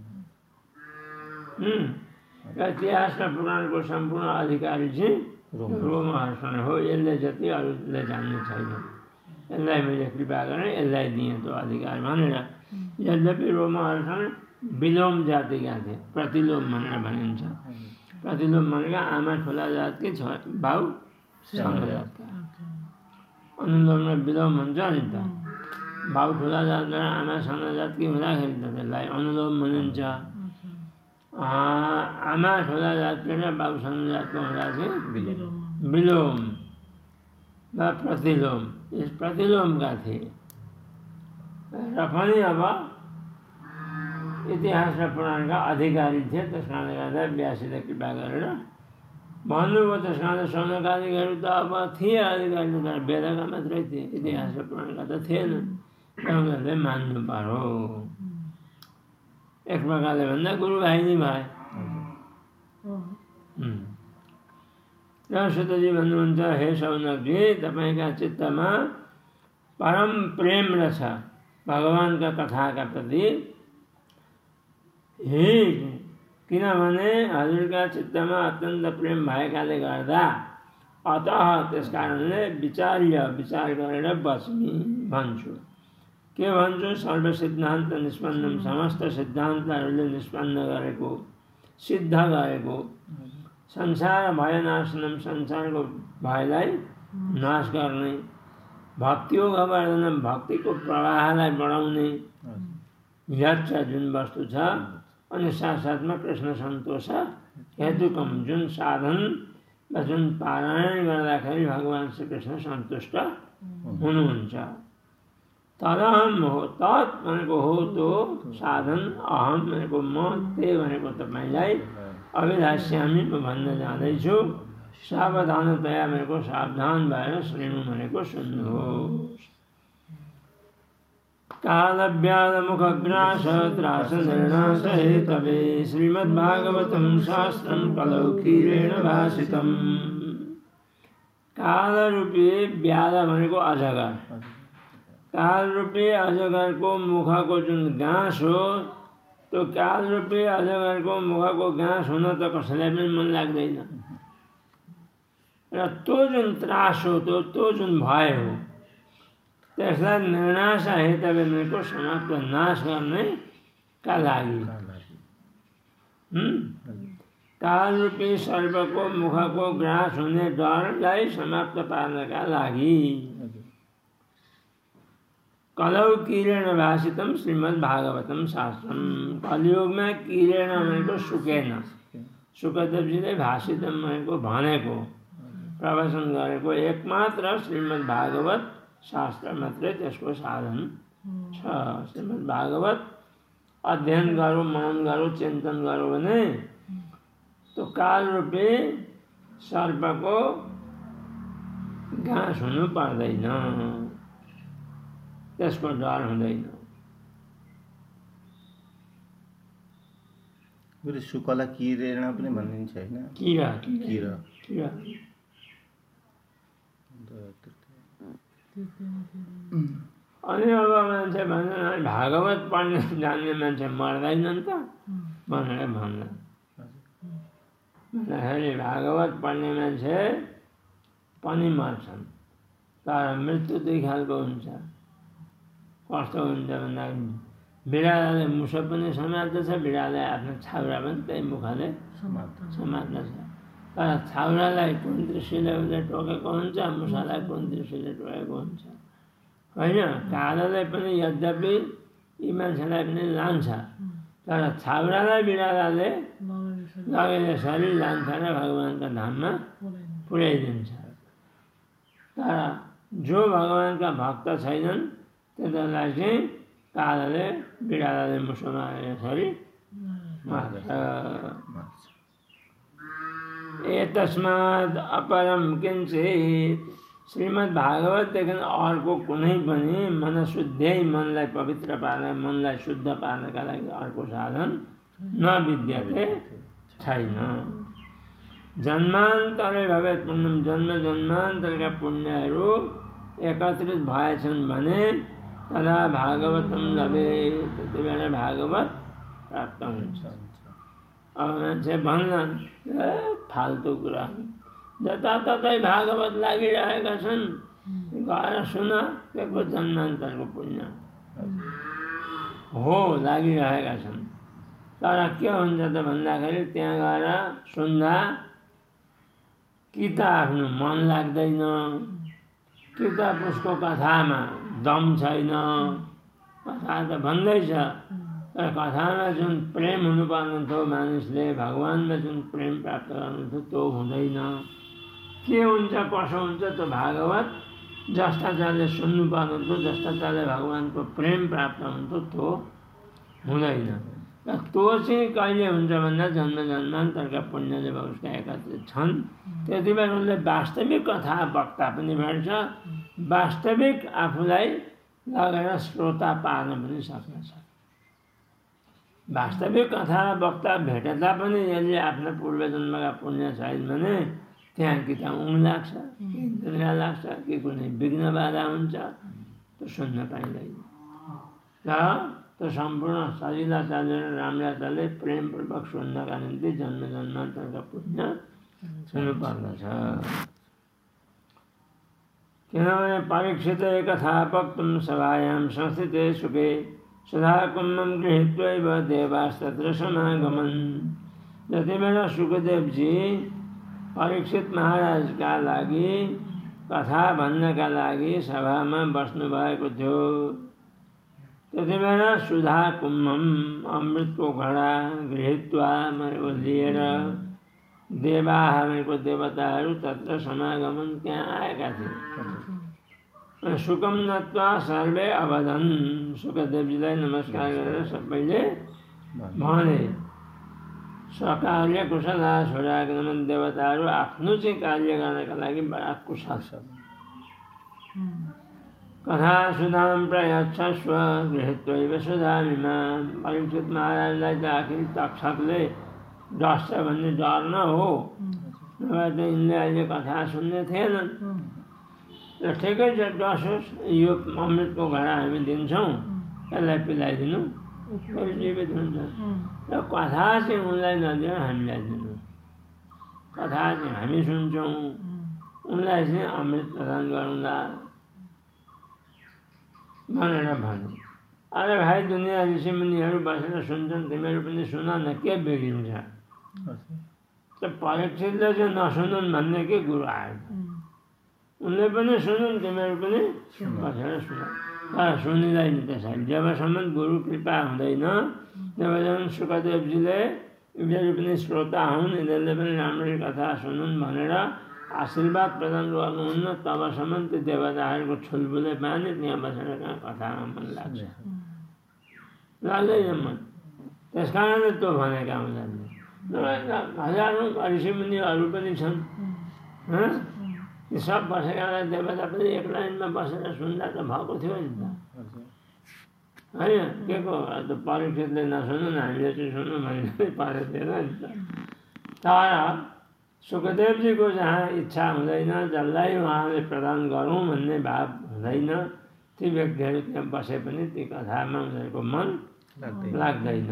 इतिहास र पुराणको सम्पूर्ण अधिकारी चाहिँ रोमहर्षण हो। यसले जति अरूले जान्ने छैन, यसलाई मैले कृपा गरेँ, यसलाई दिएँ त्यो अधिकार भनेर। यद्यपि रोमहर्षण विलोम जातिका थिए, प्रतिलोम भनेर भनिन्छ। प्रतिलोम भनेको आमा ठुला जातकी छ भाउ सानो जातका, अनुलोम र विलोम हुन्छ नि त। भाउ ठुला जातबाट आमा सानो जातकी हुँदाखेरि त त्यसलाई अनुलोम भनिन्छ। आमा ठुला जातको र बाबु सानो जातको हुँदा चाहिँ विलोम वा प्रतिलोम, यस प्रतिलोमका थिए। र पनि अब इतिहास र पुराणका अधिकारी थिए। त्यस कारणले गर्दा व्यासले कृपा गरेर भन्नुभयो। त्यस कारणले शौनकादिहरू त अब थिए अधिकारी, तर वेदका मात्रै थिए, इतिहास र पुराणका त थिएनन्। उनीहरूले मान्नु पर्यो। एक प्रकारले भन्दा गुरु भाइ नै भए। र सुतजी भन्नुहुन्छ, हे शौनकजी, तपाईँका चित्तमा परम प्रेम रहेछ भगवान्का कथाका प्रति। हे किनभने हजुरका चित्तमा अत्यन्त प्रेम भएकाले गर्दा, अतः त्यस कारणले विचार्य विचार गरेर बस्मी भन्छु। के भन्छु? सर्वसिद्धान्त निष्पन्नम, समस्त सिद्धान्तहरूले निष्पन्न गरेको, सिद्ध गरेको, संसार भयनाशनम, संसारको भयलाई नाश गर्ने, भक्तियोग वर्धनम, भक्तिको प्रवाहलाई बढाउने, यच्च जुन वस्तु छ, अनि साथसाथमा कृष्ण सन्तोष हेतुकम, जुन साधन वा जुन पारायण गर्दाखेरि भगवान् श्रीकृष्ण सन्तुष्ट हुनुहुन्छ। तदहम हो, तत् भनेको हो त्यो साधन, अहम भनेको म, ते भनेको तपाईँलाई अभिलाष्यामी भन्न जाँदैछु। सावधानतया भनेको सावधान भएर सुन्नु भनेको सुन्नुहोस्। कालव्यालमुखग्रास त्रास निर्णास हेतवे श्रीमद्भागवतं शास्त्रं कलौ क्षीरेण भासितम्। कालरूपी व्याल भनेको अजगर, कालरूपी अजगरको मुखको जुन गाँस हो, त्यो कालरूपी अजगरको मुखको गाँस हुन त कसैलाई पनि मन लाग्दैन। र त्यो जुन त्रास हो, त्यो त्यो जुन भय हो, त्यसलाई निर्नाश हेतवे भनेको समाप्त, नाश गर्नेका लागि। कालरूपी सर्पको मुखको ग्रास हुने डरलाई समाप्त पार्नका लागि। कलौ किरण भाषितम श्रीमद् भागवतम शास्त्रम। कलियुगमा किरण भनेको सुकेन, शुकदेवजीले भाषितम भनेको भनेको, प्रवचन गरेको एकमात्र श्रीमद् भागवत शास्त्र मात्रै त्यसको साधन छ। श्रीमद् भागवत अध्ययन गरौँ, मनन गरौँ, चिन्तन गरौँ भने त्यो कालरूपी सर्पको घाँस हुनु पर्दैन, त्यसको डर हुँदैन। शुकला किरण पनि भनिन्छ होइन? किरा किरा किरा अनि अब मान्छे भन्छ भागवत पढ्ने जान्ने मान्छे मर्दैनन् त भनेर भन्दा भन्दाखेरि भागवत पढ्ने मान्छे पनि मर्छन्, तर मृत्यु दुई खालको हुन्छ। कस्तो हुन्छ भन्दा बिरालोले मुसो पनि समात्दछ, बिरालोले आफ्नो छाउरा पनि त्यही मुखले समात्दछ। तर छाउरालाई कुन दृष्टिले उसले टोकेको हुन्छ, मुसालाई कुन दृष्टिले टोकेको हुन्छ होइन। कालोले पनि यद्यपि यी मान्छेलाई पनि लान्छ, तर छाउरालाई बिरालोले लगेर शरीर लान्छ र भगवान्का धाममा पुर्याइदिन्छ। तर जो भगवान्का भक्त छैनन् त्यसलाई चाहिँ कालोले बिरालोले मुसो मारेर शरीर मार्छ। एतस्माद् अपरं किञ्चित्, श्रीमद् भागवतदेखि अर्को कुनै पनि मन शुद्धै, मनलाई पवित्र पार्न, मनलाई शुद्ध पार्नका लागि अर्को साधन नविद्यते छैन। जन्मान्तरे भवेत् पुण्यम, जन्म जन्मान्तरका पुण्यहरू एकत्रित भएछन् भने तदा भागवतम लभेत्, त्यति बेला भागवत प्राप्त हुन्छ। अब मान्छे भन्लान् फाल्तु कुरा, जताततै भागवत लागिरहेका छन्, गएर सुन, त्यसको जन्मान्तरको पुण्य हो, लागिरहेका छन्। तर के हुन्छ त भन्दाखेरि त्यहाँ गएर सुन्दा कि त आफ्नो मन लाग्दैन, कि त उसको कथामा दम छैन। कथा त भन्दैछ, तर कथामा जुन प्रेम हुनुपर्ने थियो, मानिसले भगवान्मा जुन प्रेम प्राप्त गर्नु थियो त्यो हुँदैन। के हुन्छ कसो हुन्छ त्यो भागवत जस्ता चाले सुन्नुपर्ने थियो, जस्ता चाले भगवान्को प्रेम प्राप्त हुन्थ्यो त्यो हुँदैन। र त्यो चाहिँ कहिले हुन्छ भन्दा जन्म जन्मान्तरका पुण्यले उसका एकत्रित छन्, त्यति बेला उसले वास्तविक कथा वक्ता पनि भेट्छ, वास्तविक आफूलाई लगेर श्रोता पार्न पनि सक्नेछ। वास्तविक कथा वक्ता भेटे तापनि यसले आफ्ना पूर्वजन्मका पुण्य छैन भने त्यहाँ कि त ऊङ लाग्छ, कि इन्द्रिय लाग्छ, कि कुनै विघ्न बाधा हुन्छ, त्यो सुन्न पाइँदैन। र त्यो सम्पूर्ण सजिला चलेर राम्रा चले प्रेमपूर्वक सुन्नका निम्ति जन्म जन्मान्तरका पुण्य हुनुपर्दछ। किनभने परीक्षित कथा वक्तुं सभायां संस्थिते सुखे सदा कुम्भं गृहीत्वैव देवास्तत्र समागमन्। जति बेला सुखदेवजी परीक्षित महाराजका लागि कथा भन्नका लागि सभामा बस्नुभएको थियो, त्यति बेला सुधा कुम्भम अमृतको घडा गृहीत्वा भनेको लिएर देवाः भनेको देवताहरू तत्र समागमन त्यहाँ आएका थिए। सुकम नत्वा सर्वे अवदन्, सुखदेवजीलाई नमस्कार गरेर सबैले भने सकार्य कुशला छोरागमन, देवताहरू आफ्नो चाहिँ कार्य गर्नका लागि बडा कुशल छ। कथा सुधाम प्रयच्छस्व गृहीत्वैव सुधामिमां। परीक्षित महाराजलाई त आखिर तक्षकले डस्छ भन्ने डर न हो, नभए त यिनले अहिले कथा सुन्ने थिएनन्। र ठिकै छ, डसोस्, यो अमृतको घडा हामी दिन्छौँ, यसलाई पिलाइदिनु, फेरि जीवित हुन्छ। र कथा चाहिँ उनलाई नदिएर हामीलाई दिनु, कथा चाहिँ हामी सुन्छौँ, उनलाई चाहिँ अमृत प्रदान गरौँला भनेर भन्यो। अरे भाइ, दुनियाँ ऋषिमुनिहरू बसेर सुन्छन्, तिमीहरू पनि सुन न, के बिग्रिन्छ? त परीक्षितले चाहिँ नसुनुन् भन्ने के कुरो आयो? उनले पनि सुनुन्, तिमीहरू पनि बसेर सुन। तर सुनिँदैन त्यसरी। जबसम्म गुरु कृपा हुँदैन जबसम्म सुखदेवजीले यिनीहरू पनि श्रोता हुन्, यिनीहरूले पनि राम्ररी कथा सुनुन् भनेर आशीर्वाद प्रदान गर्नुहुन्न, तबसम्म त्यो देवताहरूको छुलबुले पानी त्यहाँ बसेर कहाँ कथामा मन लाग्छ, लाग्दैन मन। त्यस कारणले त्यो भनेका हुन्छन्। हजारौँ ऋषिमुनिहरू पनि छन्, ती सब बसेका देवता पनि एक लाइनमा बसेर सुन्दा त भएको थियो नि त, होइन? के को त परीक्षितले नसुनु न हामीले चाहिँ सुन्नु भने परेको थिएन नि त। तर सुखदेवजीको जहाँ इच्छा हुँदैन, जसलाई उहाँले प्रदान गरौँ भन्ने भाव हुँदैन, ती व्यक्तिहरू त्यहाँ बसे पनि ती कथामा उनीहरूको मन लाग्दैन।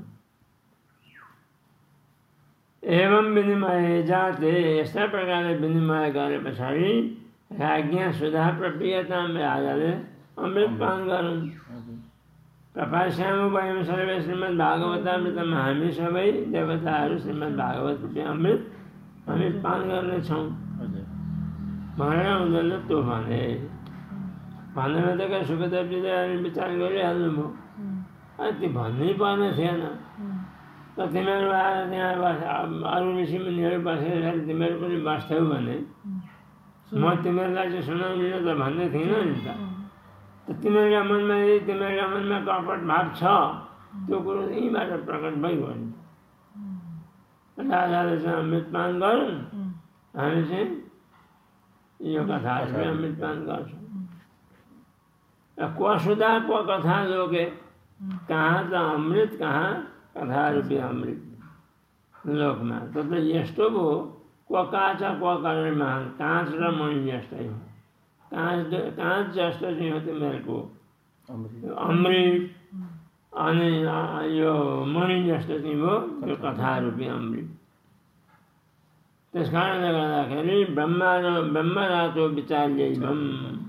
एवं विनिमय जाते, यस्ता प्रकारले विनिमय गरे पछाडि राज्ञा सुधा प्रप्रियता राजाले अमृत पान गरून्। प्रपास्याम वयम सर्वे श्रीमद् भागवतामृतमा, हामी सबै देवताहरू श्रीमद् भागवत अमृत हामी पान गर्नेछौँ भनेर उनीहरूले त्यो भने। भनेर त क्या सुखदेवजीले अनि विचार गरिहाल्नुभयो, अनि त्यो भन्नै पर्ने थिएन त। तिमीहरू आएर त्यहाँ बस अरू ऋषिमुनिहरू बसेर तिमीहरू पनि बस्थ्यौ भने म तिमीहरूलाई चाहिँ सुनाउँदिनँ त भन्ने थिइनँ नि त। तिमीहरूका मनमा यदि तिमीहरूका मनमा कपट भाव छ, त्यो कुरो यहीँबाट प्रकट भइगयो नि। राजाले चाहिँ अमृत पान गरून्, हामी चाहिँ यो कथाहरू अमृत पान गर्छौँ। र क्वसुधा क्व कथा लोके, कहाँ त अमृत कहाँ कथा रूपी अमृत लोकमा। त त यस्तो भयो, क्व काँच क्व करेमा, काँच र मणि जस्तै हो। काँच काँच जस्तो चाहिँ हो तिमीहरूको अमृत, अनि यो मणि जस्तो चाहिँ भयो त्यो कथा रूपी अमृत। त्यस कारणले गर्दाखेरि ब्रह्मा र ब्रह्मरातो विचार्यैवम्,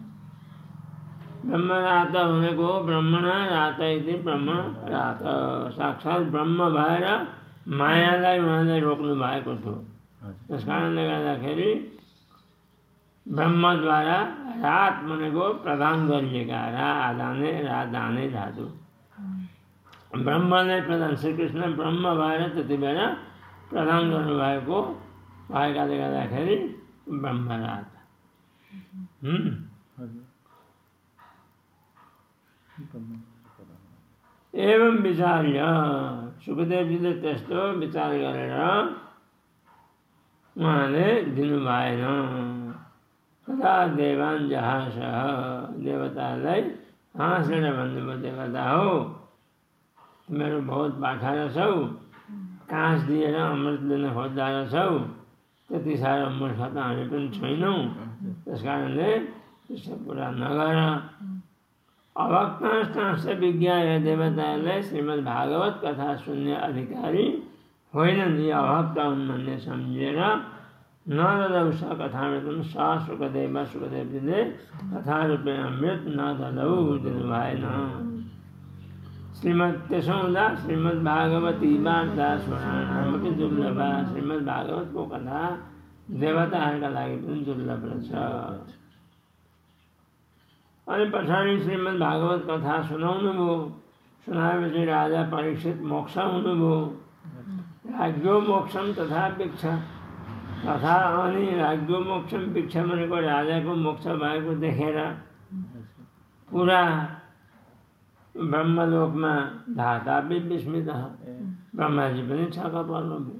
ब्रह्मरात भनेको ब्रह्मणा रात इति ब्रह्म रात, साक्षात् ब्रह्म भएर मायालाई उहाँले रोक्नु भएको थियो। त्यस कारणले गर्दाखेरि ब्रह्मद्वारा रात भनेको प्रदान गरिएका, रा आदाने रा दाने धातु, ब्रह्मले प्रदान, श्रीकृष्ण ब्रह्म भएर त्यति बेला प्रदान गर्नुभएको भएकाले गर्दाखेरि ब्रह्मरात। एवं विचार्य, सुखदेवजीले त्यस्तो विचार गरेर उहाँले दिनुभएन। तथा देवान् जहासः, देवतालाई हाँसेर भन्नुभयो, देवता हो तिमीहरू बहुत बाठा रहेछौ, काँस दिएर अमृत लिन खोज्दा रहेछौ, त्यति साह्रो मूर्ख त हामी पनि छैनौँ। त्यस कारणले त्यस्तो कुरा नगर। अभक्तांश विज्ञाय, देवताले श्रीमद् भागवत कथा सुन्ने अधिकारी होइनन्, यी अभक्त हुन् भन्ने सम्झेर नददौ स कथामृतम, स सुखदेव, सुखदेवजीले कथा रूपे अमृत नददौ दिनु भएन। श्रीमद् त्यसो हुँदा श्रीमद् भागवती वार्ता श्रवणामपि दुर्लभा, श्रीमद् भागवतको कथा देवताहरूका लागि पनि दुर्लभ रहेछ। अनि पछाडि श्रीमद् भागवत कथा सुनाउनु भयो। सुनाएपछि राजा परीक्षित मोक्ष हुनुभयो। राज्ञो मोक्षम तथा भिक्ष, तथा अनि राज्ञो मोक्षम भिक्ष भनेको राजाको मोक्ष भएको देखेर पुरा ब्रह्मलोकमा धाता विस्मित, ब्रह्माजी पनि छक्क पर्नुभयो।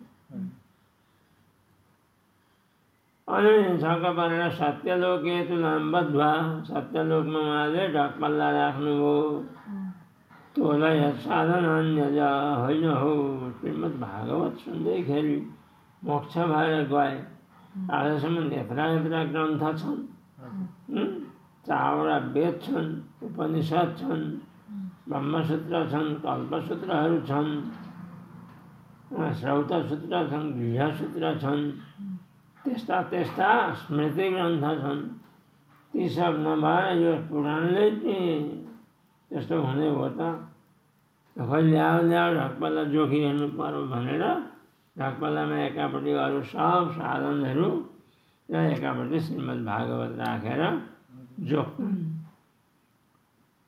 अनि छक्क परेर सत्यलोके तुलाम बद्ध्वा, सत्यलोकमा उहाँले ढकपल्ला राख्नुभयो। तोलाई साधन अन्यज होइन हो, श्रीमद् भागवत सुन्दैखेरि मोक्ष भएर गए। आजसम्म यत्रा यत्रा ग्रन्थ छन्, चारवटा वेद छन्, उपनिषद छन्, ब्रह्मसूत्र छन्, कल्पसूत्रहरू छन्, श्रौतसूत्र छन्, गृहसूत्र छन्, त्यस्ता त्यस्ता स्मृति ग्रन्थ छन्। ती सब नभएर यो पुराणले त्यस्तो हुने हो त, खोइ ल्याउ ल्याउ ढकपल्ला जोखिहेर्नु पर्यो भनेर ढकपल्लामा एकापट्टि अरू सब साधनहरू र एकापट्टि श्रीमद् भागवत राखेर जोख्छन्।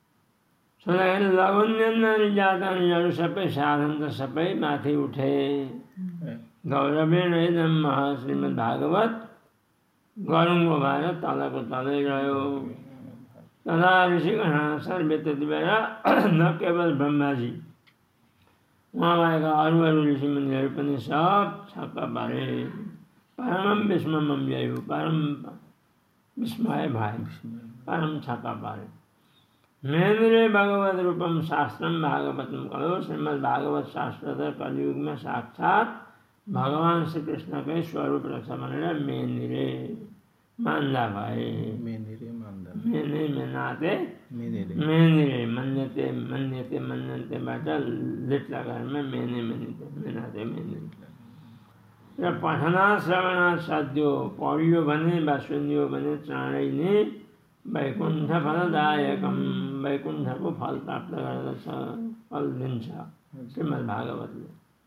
सुन्दाखेरि लगुन्यन्नानि जातानिहरू सबै साधन त सबै माथि उठे। गौरवेण इदं महा श्रीमद् भागवत गरुङको भएर तलको तलै रह्यो। तदा ऋषिगण सर्वे त्यति बेला न केवल ब्रह्माजी उहाँ भएका अरू अरू ऋषिमुनिहरू पनि सब छक्क पारे। परम विस्मयम यही परम विस्मय भए, परम छक्क पारे। मेन्द्रे भगवत रूपम शास्त्रम भागवतम कलो। श्रीमद् भागवत शास्त्र त कलियुग में साक्षात भगवान श्री कृष्ण के स्वरूप रहेछ भनेर मेन्द्रे मान्दा भए। मेन्द्रे मान्दा मेन्द्रे मेनाते मेन्द्रे मेन्द्रे मन्यते मन्यते मन्यतेबाट लिट लगाएर मेने मेनिते मेनाते मेन्द्रे। र पठना श्रवणा साध्यो पढियो भने वा सुनियो भने चाँडै नै वैकुण्ठ फलदायकम वैकुण्ठको फल प्राप्त गर्दछ, फल दिन्छ श्रीमद् भागवतले।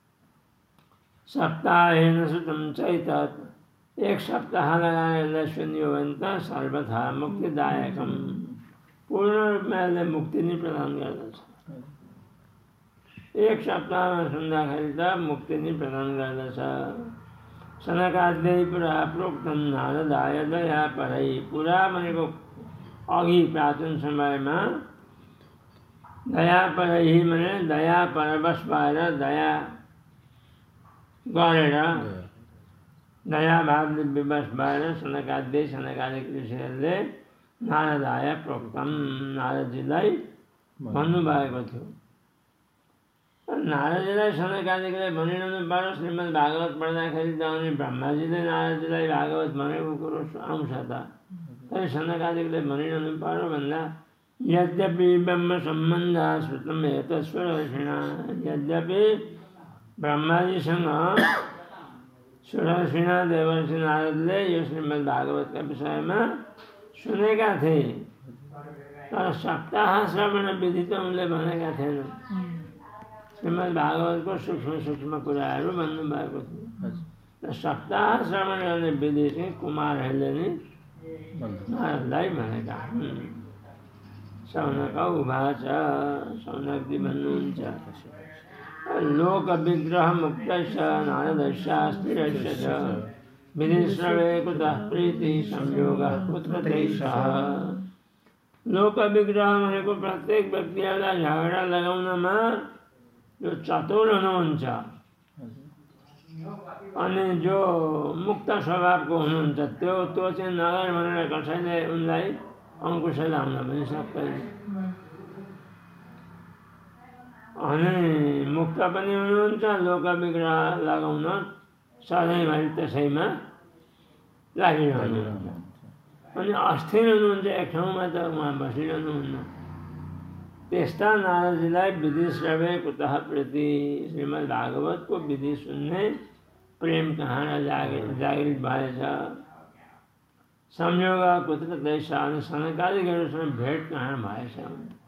सप्ताहेन श्रुतं चैतत् एक सप्ताह लगाएर यसलाई सुनियो भने त सर्वथा मुक्तिदायकम पूर्ण रूपमा यसले मुक्ति नै प्रदान गर्दछ। एक सप्ताहमा सुन्दाखेरि त मुक्ति नै प्रदान गर्दछ। सनकाद्यै पुरा प्रोक्तम नारदाय दया परै। पुरा भनेको अघि प्राचीन समयमा दया परै भने दया परवश भएर दया गरेर दया भावले विवश भएर सनकाद्यै सनकादिक ऋषिहरूले नारदाय प्रोक्तम नारदजीलाई भन्नुभएको थियो। नारदजीलाई सनकादिकलाई भनिरहनु पर्यो। श्रीमद् भागवत पढ्दाखेरि त अनि ब्रह्माजीले नारदजीलाई भागवत भनेको कुरो आउँछ त, तर सनकादिकले भनिरहनु पर्यो भन्दा यद्यपि ब्रह्म सम्बन्ध श्रुतम एतस्वर ऋषिणा। यद्यपि ब्रह्माजीसँग सुरर्षिणा देवर्षि नारदले यो श्रीमद् भागवतका विषयमा सुनेका थिए, तर सप्ताह श्रवण विधि त उनले भनेका थिएनन्। श्रीमद् भागवतको सूक्ष्म सूक्ष्म कुराहरू भन्नुभएको थियो। र सप्ताह श्रवण गर्ने विधि चाहिँ कुमारहरूले नै नारदलाई भनेका हुन्। शौनक उवाच शौनकजी भन्नुहुन्छ लोक विग्रह मुक्तश्च नारदशास्त्रिरश्च च विधिश्रवे कुतः प्रीतिः संयोगः कुत्र तैषः। लोक विग्रह भनेको प्रत्येक व्यक्तिहरूलाई झगडा लगाउनमा जो चतुर हुनुहुन्छ अनि जो मुक्त स्वभावको हुनुहुन्छ त्यो त्यो चाहिँ नगर भनेर कसैले उनलाई अङ्कुश लाउन पनि सक्दैन। अनि मुक्त पनि हुनुहुन्छ, लोक विग्रह लगाउन सधैँभरि त्यसैमा लागिरहनुहुन्छ। अनि अस्थिर हुनुहुन्छ, एक ठाउँमा त उहाँ बसिरहनुहुन्न। त्यस्ता नारदजीलाई विधि श्रवे कुतः प्रीति। श्रीमद् भागवतको विधि सुन्ने प्रेम कहाँ जागृत जागृत भएछ। संयोग कुत्र तैषः। अनि सनकादिकहरूसँग भेट कहाँ भएछ।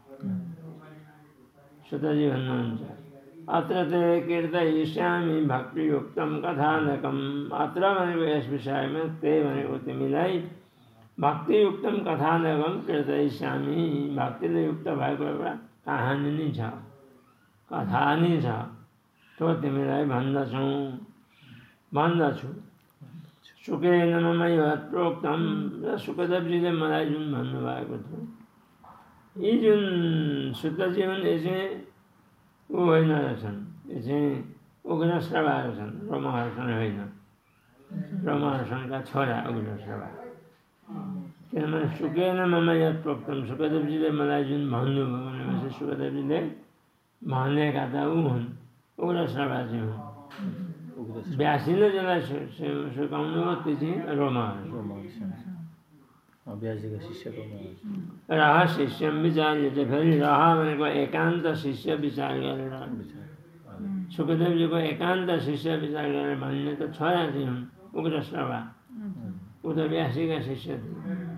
सुतजी भन्नुहुन्छ अत्र ते कीर्तयिष्यामि भक्तियुक्तं कथानकम्। अत्र भनेको यस विषयमा ते भनेको तिमीलाई भक्तियुक्तं कथानकं कीर्तयिष्यामि। भक्तिले युक्त भएको एउटा कहानी नै छ, कथा नै छ, त्यो तिमीलाई भन्दछु भन्दछु। सुकेन मम यत् प्रोक्तम। र सुखदेवजीले मलाई जुन भन्नुभएको थियो, यी जुन सुतजी हुन् यो चाहिँ ऊ होइन रहेछन्, यो चाहिँ उग्रश्रवा रहेछन्, रोमहर्षण होइन, रोमहर्षणका छोरा उग्रश्रवा। किनभने सुकेन मम यत् प्रोक्तम। सुखदेवजीले मलाई जुन भन्नुभयो भनेपछि सुखदेवजीले भनेका त ऊ हुन्, उग्रश्रवाजी हुन्। व्यासीले जसलाई सिकाउनु हो त्यो चाहिँ रोमहर्षण। व्यासीका शिष्यको रह शिष्य विचार्य चाहिँ फेरि रह भनेको एकान्त शिष्य विचार गरेर। सुखदेवजीको एकान्त शिष्य विचार गरेर भन्ने त छोरा चाहिँ हुन् उग्रश्रवा। ऊ त व्यासीका शिष्य थिए।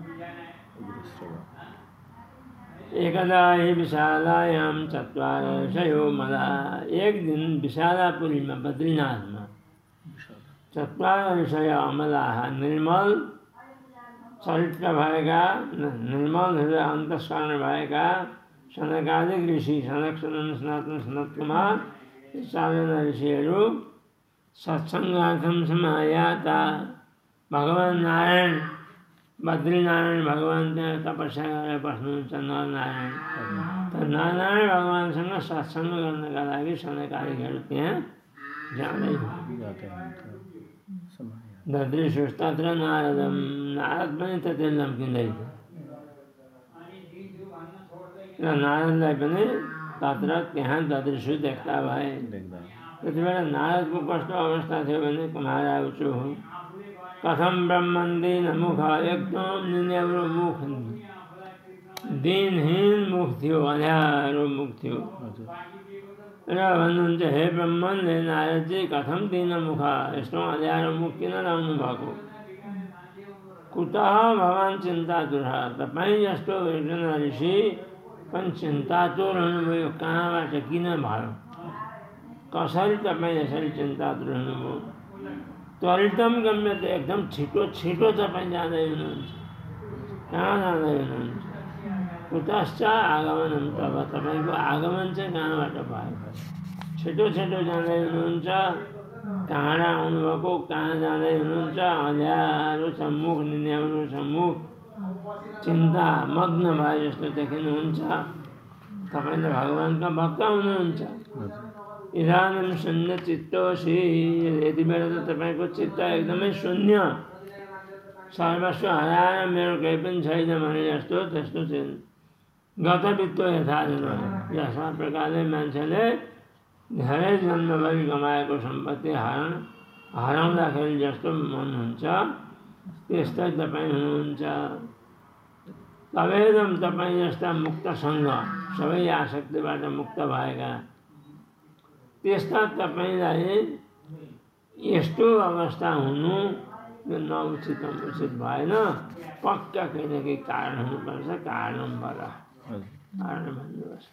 एकदा हि विशालायां चत्वार ऋषयो मला। एक दिन विशालापुरीमा बद्रीनाथमा चत्वार ऋषय अमलाः निर्मल चरित्र भएका, निर्मल हृदय अन्तःकरण भएका सनकादिक ऋषि सनक सनन सनातन सनत कुमार चारजना ऋषिहरू सत्सङ्गार्थम समायाता भगवान नारायण बद्रीनारायण भगवान त्यहाँ तपस्या गरेर बस्नुहुन्छ नरनारायण। त नरनारायण भगवानसँग सत्सङ्ग गर्नका लागि सनकादिकहरू त्यहाँ जाँदै ददृशुस्तत्र नारदम नारद पनि त्यतै लम्किँदै र नारदलाई पनि तत्र त्यहाँ ददृशु देख्दा भए। त्यति बेला नारदको कस्तो अवस्था थियो भने कुमार आउँछु कथम ब्रह्मन्दिन मुख एकदम निन्याम्रो मुख दिनहीन मुख थियो अँध्यारो मुख थियो र भन्नुहुन्छ हे ब्रह्मनले नारदजी कथम दिन मुख यस्तो अँध्यारो मुख किन लाउनु भएको कुतः भगवान चिन्तातुर तपाईँ जस्तो एकजना ऋषि पनि चिन्तातुर हुनुभयो कहाँबाट किन भयो कसरी तपाईँ यसरी चिन्तातुर हुनुभयो त्वरितम गम्य त एकदम छिटो छिटो तपाईँ जाँदै हुनुहुन्छ कहाँ जाँदै हुनुहुन्छ कुतश्च आगमन तब तपाईँको आगमन चाहिँ कहाँबाट भयो छिटो छिटो जाँदै हुनुहुन्छ कहाँ आउनुभएको कहाँ जाँदै हुनुहुन्छ अँध्यारो सम्मुख निन्याउनु सम्मुख चिन्ता मग्न भए जस्तो देखिनुहुन्छ तपाईँ त भगवान्का भक्त हुनुहुन्छ। इदानीं शून्य चित्तोसी यति बेला त तपाईँको चित्त एकदमै शून्य सर्वस्व हराएर मेरो केही पनि छैन भने जस्तो त्यस्तो चाहिँ गतवित्तो यथार्थ जस्ता प्रकारले मान्छेले धेरै जन्मभरि कमाएको सम्पत्ति हराउन हराउँदाखेरि जस्तो मन हुन्छ त्यस्तै तपाईँ हुनुहुन्छ। तवेदम तपाईँ जस्ता मुक्तसँग सबै आसक्तिबाट मुक्त भएका त्यस्ता तपाईँलाई यस्तो अवस्था हुनु यो नउचित उचित भएन पक्का केही न केही कारण हुनुपर्छ कारणबाट कारण भन्नुहोस्।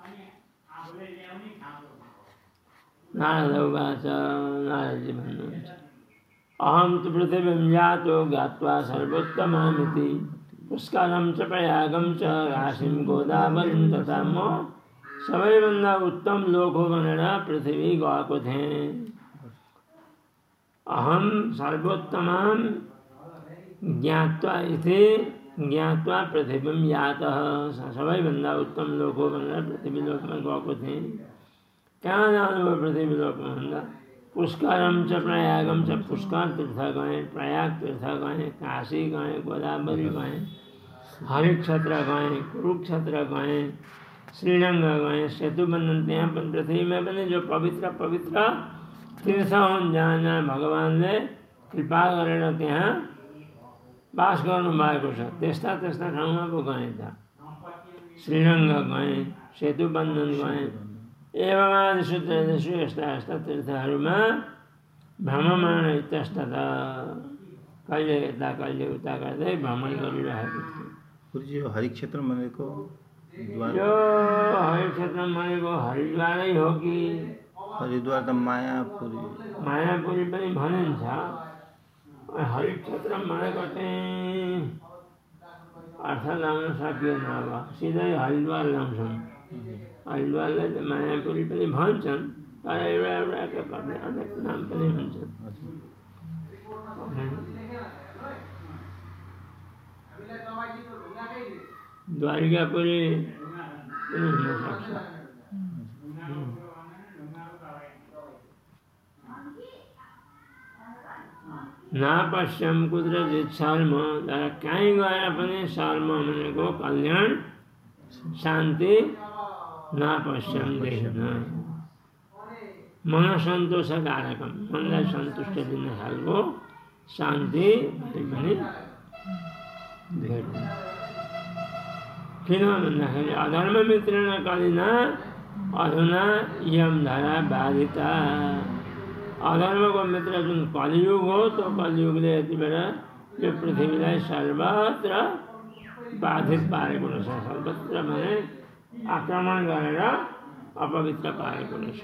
नारद उवाच नारदजी भन्नुहुन्छ अहं तु पृथिवीं यातो ज्ञात्वा सर्वोत्तमामिति पुष्करं च प्रयागं च काशीं गोदावरीं तथा म सबैभन्दा उत्तम लोक हो भनेर पृथ्वी गएको थिएँ। अहम सर्वोत्तमं ज्ञात्वा इति ज्ञात्वा पृथ्वीं यातः सबैभन्दा उत्तम लोक हो भनेर पृथ्वी लोकमा गएको थिएँ। कहाँ जानुभयो पृथ्वी लोकमा भन्दा पुष्करम च प्रयागम च पुष्कर तीर्थ गएँ प्रयाग तीर्थ गएँ काशी गएँ गोदावरी गएँ हरिक्षेत्र गएँ कुरुक्षेत्र गएँ श्रीरंग गए सेतु बंधन त्यहाँ पनि पृथ्वीमा पनि जो पवित्र पवित्र तीर्थ हुन् जहाँ जहाँ भगवानले कृपा गरेर त्यहाँ बास गर्नु भएको छ त्यस्ता त्यस्ता ठाउँमा पो गएँ त श्रीरंग गएँ सेतु बंधन गएँ एवं आदिषु त्रयोदशु यस्ता यस्ता तीर्थहरूमा भ्रमण इत्यस्तत कहिले यता कहिले उता गर्दै भ्रमण गरिरहेको थियो। हरिक्षेत्र भनेको यो हरिक्षेत्र भनेको हरिद्वारै हो कि हरिद्वार त मायापुरी मायापुरी पनि भनिन्छ। हरिक्षेत्र भनेको चाहिँ अर्थ लाउन सकिएन अब सिधै हरिद्वार ल्याउँछन् हरिद्वारलाई त मायापुरी पनि भन्छन् तर एउटा एउटा अनेक नाम पनि हुन्छन्। द्वारिकापुरी पनि हुन सक्छ। नापश्यम कुद्रजित शर्म तर कहीँ गएर पनि शर्म भनेको कल्याण शान्ति नापश्यम देख्न मन सन्तोषकारकम मनलाई सन्तुष्ट दिने खालको शान्ति पनि भेट्नु। किन भन्दाखेरि अधर्म मित्रेण कलिना अधुना यम धरा बाधिता अधर्मको मित्र जुन कलियुग हो त्यो कलियुगले यति बेला यो पृथ्वीलाई सर्वत्र बाधित पारेको रहेछ। सर्वत्र भने आक्रमण गरेर अपवित्र पारेको रहेछ।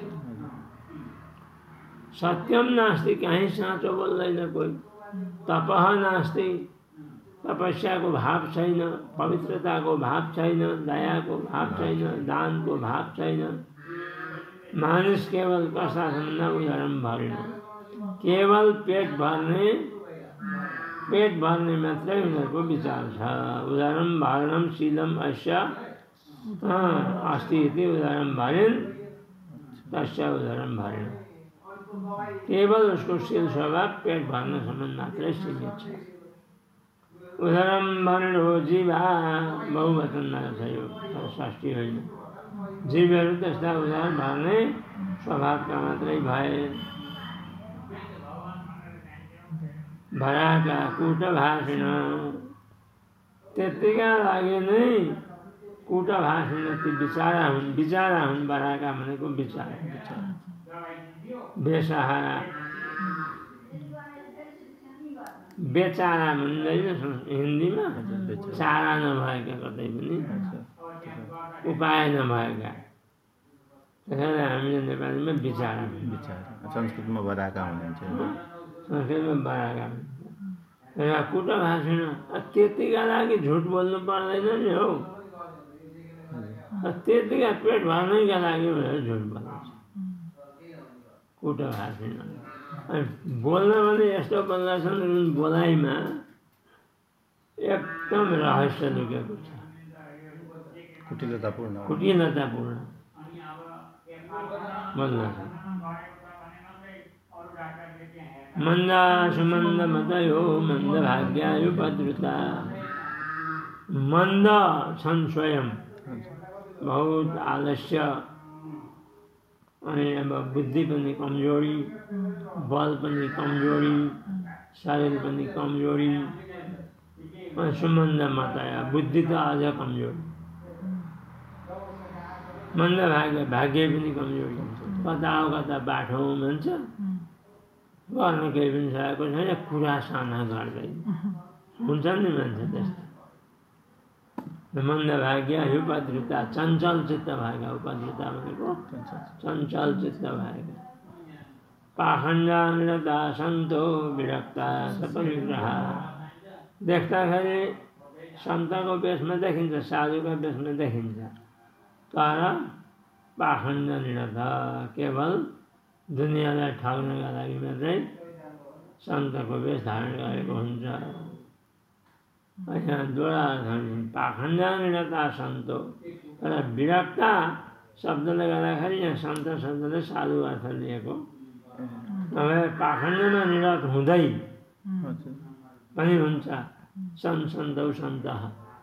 सत्यम नास्ति कहीँ साँचो बोल्दैन कोही तपह नास्ति तपस्याको भाव छैन, पवित्रताको भाव छैन, दयाको भाव छैन, दानको भाव छैन। मानिस केवल कस्ता छन् न उदाहरण भरिन, केवल पेट भर्ने पेट भर्ने मात्रै उनीहरूको विचार छ। उदाहरण भरणम शीलम अस्य अस्ति इति उदाहरण भरिन् तस्य उदाहरण भरिन। केवल उसको शील स्वभाव पेट भर्नसम्म मात्रै सीमित छ। उदाहरण भरिन हो जीवा, बहुवचनमा छ यो, षष्ठी होइन। जीवहरू त्यस्ता उदाहरण भर्ने स्वभावका मात्रै भए। भराका कुट भाषिण, त्यत्तिका लागि नै कुट भाषिण ती विचारा हुन्। विचारा हुन्, भराका भनेको विचार। बेसहारा बेचारा भन्दैन हिन्दीमा, चारा नभएका कतै पनि, उपाय नभएका, त्यसैले हामीले नेपालीमा विचारा विचार संस्कृतमा भराका हुनुहुन्छ। संस्कृतमा भराका र कुट भाषिण, त्यतिका लागि झुट बोल्नु पर्दैन नि हौ। त्यतिका पेट भर्नैका लागि भनेर झुट बोल्छ कुट भाषिण। बोल्न भने यस्तो बोल्दछन् जुन बोलाइमा एकदम रहस्य लुकेको छ, कुटिलतापूर्ण कुटिलतापूर्ण बोल्दछन्। मन्दा सुमन्द मतयो मन्द भाग्यायुपद्रुता, मन्द छन् स्वयं, बहुत आलस्य, अनि अब बुद्धि पनि कमजोरी, बल पनि कमजोरी, शरीर पनि कमजोरी, अनि सुमन्द मतया बुद्धि त अझ कमजोरी, मन्द भाग्य भाग्य पनि कमजोरी, कता हो कता बाठो भन्छ, गर्न केही पनि सकेको छैन, कुरा साना गर्दैन। हुन्छ नि मान्छे त्यस्तो। मन्द भाग्य उपद्रुता, चञ्चल चित्त भएका, उपद्रुता भनेको चञ्चल चित्त भएका। पाखण्डानिरता सन्तो विरक्ता सपरिग्रह, देख्दाखेरि सन्तको बेसमा देखिन्छ, साधुका बेसमा देखिन्छ, तर पाखण्ड निरता, केवल दुनियाँलाई ठग्नका लागि मात्रै सन्तको वेश धारण गरेको हुन्छ। यहाँ दुवटा छन्, पाखण्ड निरता सन्तो, तर विरक्ता शब्दले गर्दाखेरि यहाँ सन्त शब्दले साधु अर्थ लिएको। अब पाखण्डमा निरत हुँदै पनि हुन्छ सन् सन्तौ सन्तः।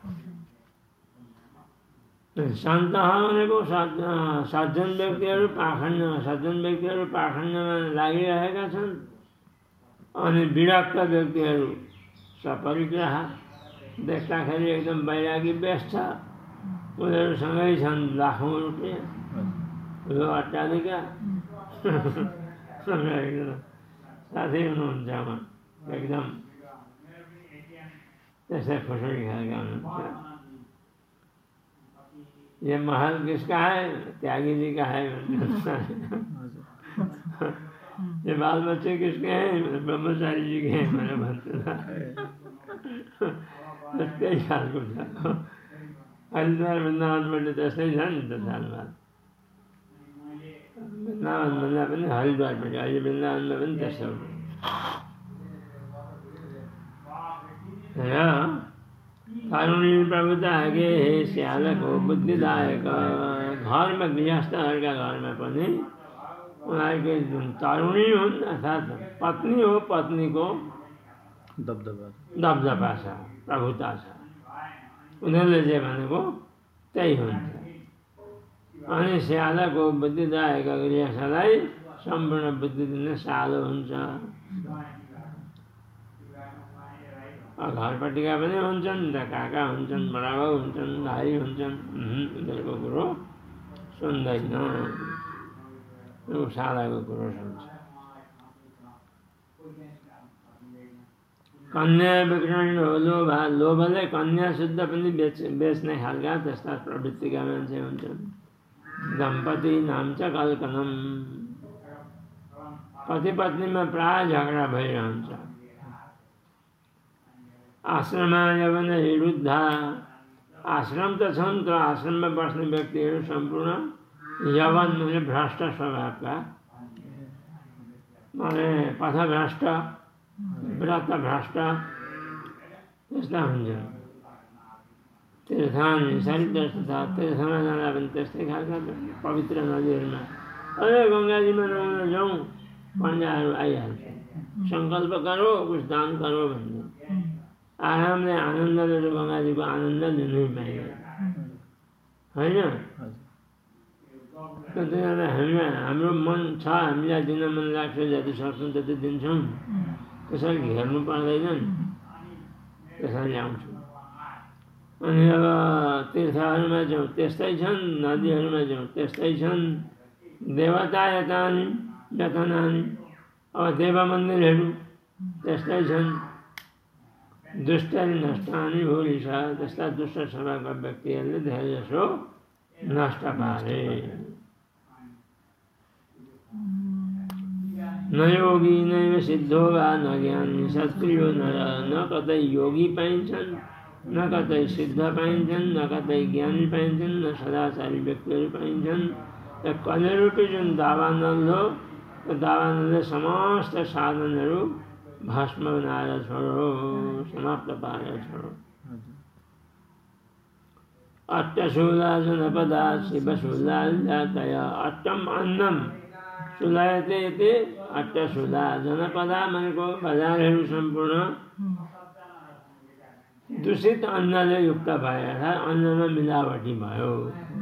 सन्त भनेको सज्जन व्यक्तिहरू पाखण्ड, सज्जन व्यक्तिहरू पाखण्डमा लागिरहेका छन्, अनि विरक्त व्यक्तिहरू सपरिग्रह, देख्दाखेरि एकदम वैरागी बेस छ, उनीहरूसँगै छन् लाखौँ रुपियाँ, ठुलो अट्टालिका, साथै हुनुहुन्छ उहाँ एकदम त्यस्तै खुसुरी खालका हुनुहुन्छ। ये महल किसका है? त्यागी जी का है। ये बाल बच्चे किसके हैं? ब्रह्मचारी जी के हैं। मैंने भरते त्यही खालको छ। हरिद्वार वृन्दावनबाट त्यस्तै छ नि त साल बाद। वृन्दावन भन्दा पनि हरिद्वारपट्टि, अहिले वृन्दावनमा पनि त्यस्तो र कानुनी प्रभुता आगे हे स्यालको बुद्धिदायक। घरमा गृहस्थहरूका घरमा पनि उनीहरूको जुन तरुणी हुन् अर्थात् पत्नी हो, पत्नीको दबदबा दबदबा छ, प्रभुता छ, उनीहरूले जे भनेको त्यही हुन्छ। अनि स्यालको बुद्धिदायक गृहस्थलाई सम्पूर्ण बुद्धि दिने सालो हुन्छ। घरपट्टिका पनि हुन्छन्, काका हुन्छन्, बडाबाउ हुन्छन्, भाइ हुन्छन्, उनीहरूको कुरो सुन्दैन, सालाको कुरो सुन्छ। कन्या विक्रयण हो लोभ, लोभले कन्या शुद्ध पनि बेच बेच्ने खालका त्यस्ता प्रवृत्तिका मान्छे हुन्छन्। दम्पति नाम च कल्कनम, पति पत्नीमा प्राय झगडा भइरहन्छ। आश्रमा यवन हिरुद्धा आश्रम त छन् तर आश्रममा बस्ने व्यक्तिहरू सम्पूर्ण यवन म्हणजे भ्रष्ट स्वभावका माने पथभ्रष्ट व्रत भ्रष्ट त्यस्ता हुन्छन्। तीर्थानि सरितस्तथा तीर्थमा जाँदा पनि त्यस्तै खालका पवित्र नदीहरूमा अरे गङ्गाजीमा नुहाउन जाउँ पण्डितहरू आइहाल्छ। सङ्कल्प गरो कुछ दान गरो भन्ने आरामले आनन्दले गङ्गाजीको आनन्द लिनै पाइयो होइन। कतिजना हामी हाम्रो मन छ हामीलाई दिन मन लाग्छ जति सक्छौँ त्यति दिन्छौँ त्यसरी घेर्नु पर्दैन त्यसरी ल्याउँछौँ। अनि अब तीर्थहरूमा जाउँ त्यस्तै छन् नदीहरूमा जाउँ त्यस्तै छन्। देवता यतानि यतनानि अब देव मन्दिरहरू त्यस्तै छन्। दुष्टनि नष्टानि भूरिश त्यस्ता दुष्ट स्वभावका व्यक्तिहरूले धेरै जसो नष्ट पारे। न योगी नैव सिद्धो वा न ज्ञानी सत्क्रियो नर न कतै योगी पाइन्छन् न कतै सिद्ध पाइन्छन् न कतै ज्ञानी पाइन्छन् न सदाचारी व्यक्तिहरू पाइन्छन्। र कलिरूपी जुन दावानल हो त्यो दावानलले समस्त साधनहरू भस्म बनाएर छोडो समाप्त पारेर छोडो। अट्टशूला जनपदा शिवशूला जातया अट्टम अन्नम सुलायते इति अट्टशूला जनपदा भनेको बजारहरू सम्पूर्ण दूषित अन्नले युक्त भएर अन्नमा मिलावटी भयो।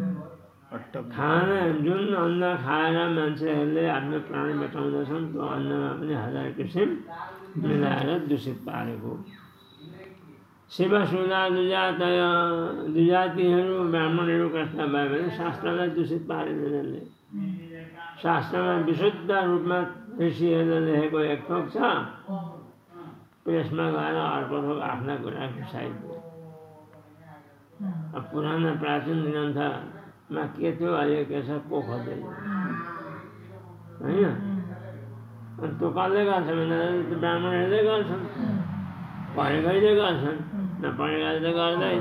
खाना जुन अन्न खाएर मान्छेहरूले आफ्नो प्राण बचाउँदछन् त्यो अन्नमा पनि हजार किसिम मिलाएर दूषित पारेको। शिवशूला दुजातय दुजातिहरू ब्राह्मणहरू कस्ता भयो भने शास्त्रलाई दूषित पारेन यसले। शास्त्रमा विशुद्ध रूपमा ऋषिहरूले लेखेको एक थोक छ प्रेसमा गएर अर्को थोक आफ्ना कुरा घुसाइदियो। अब पुरानो प्राचीन ग्रन्थमा के थियो अहिले के छ को खोज्दै होइन। अनि त्यो कसले गर्छ भने ब्राह्मणहरूले गर्छन् पढेकैले गर्छन् नपढेकाले त गर्दैन।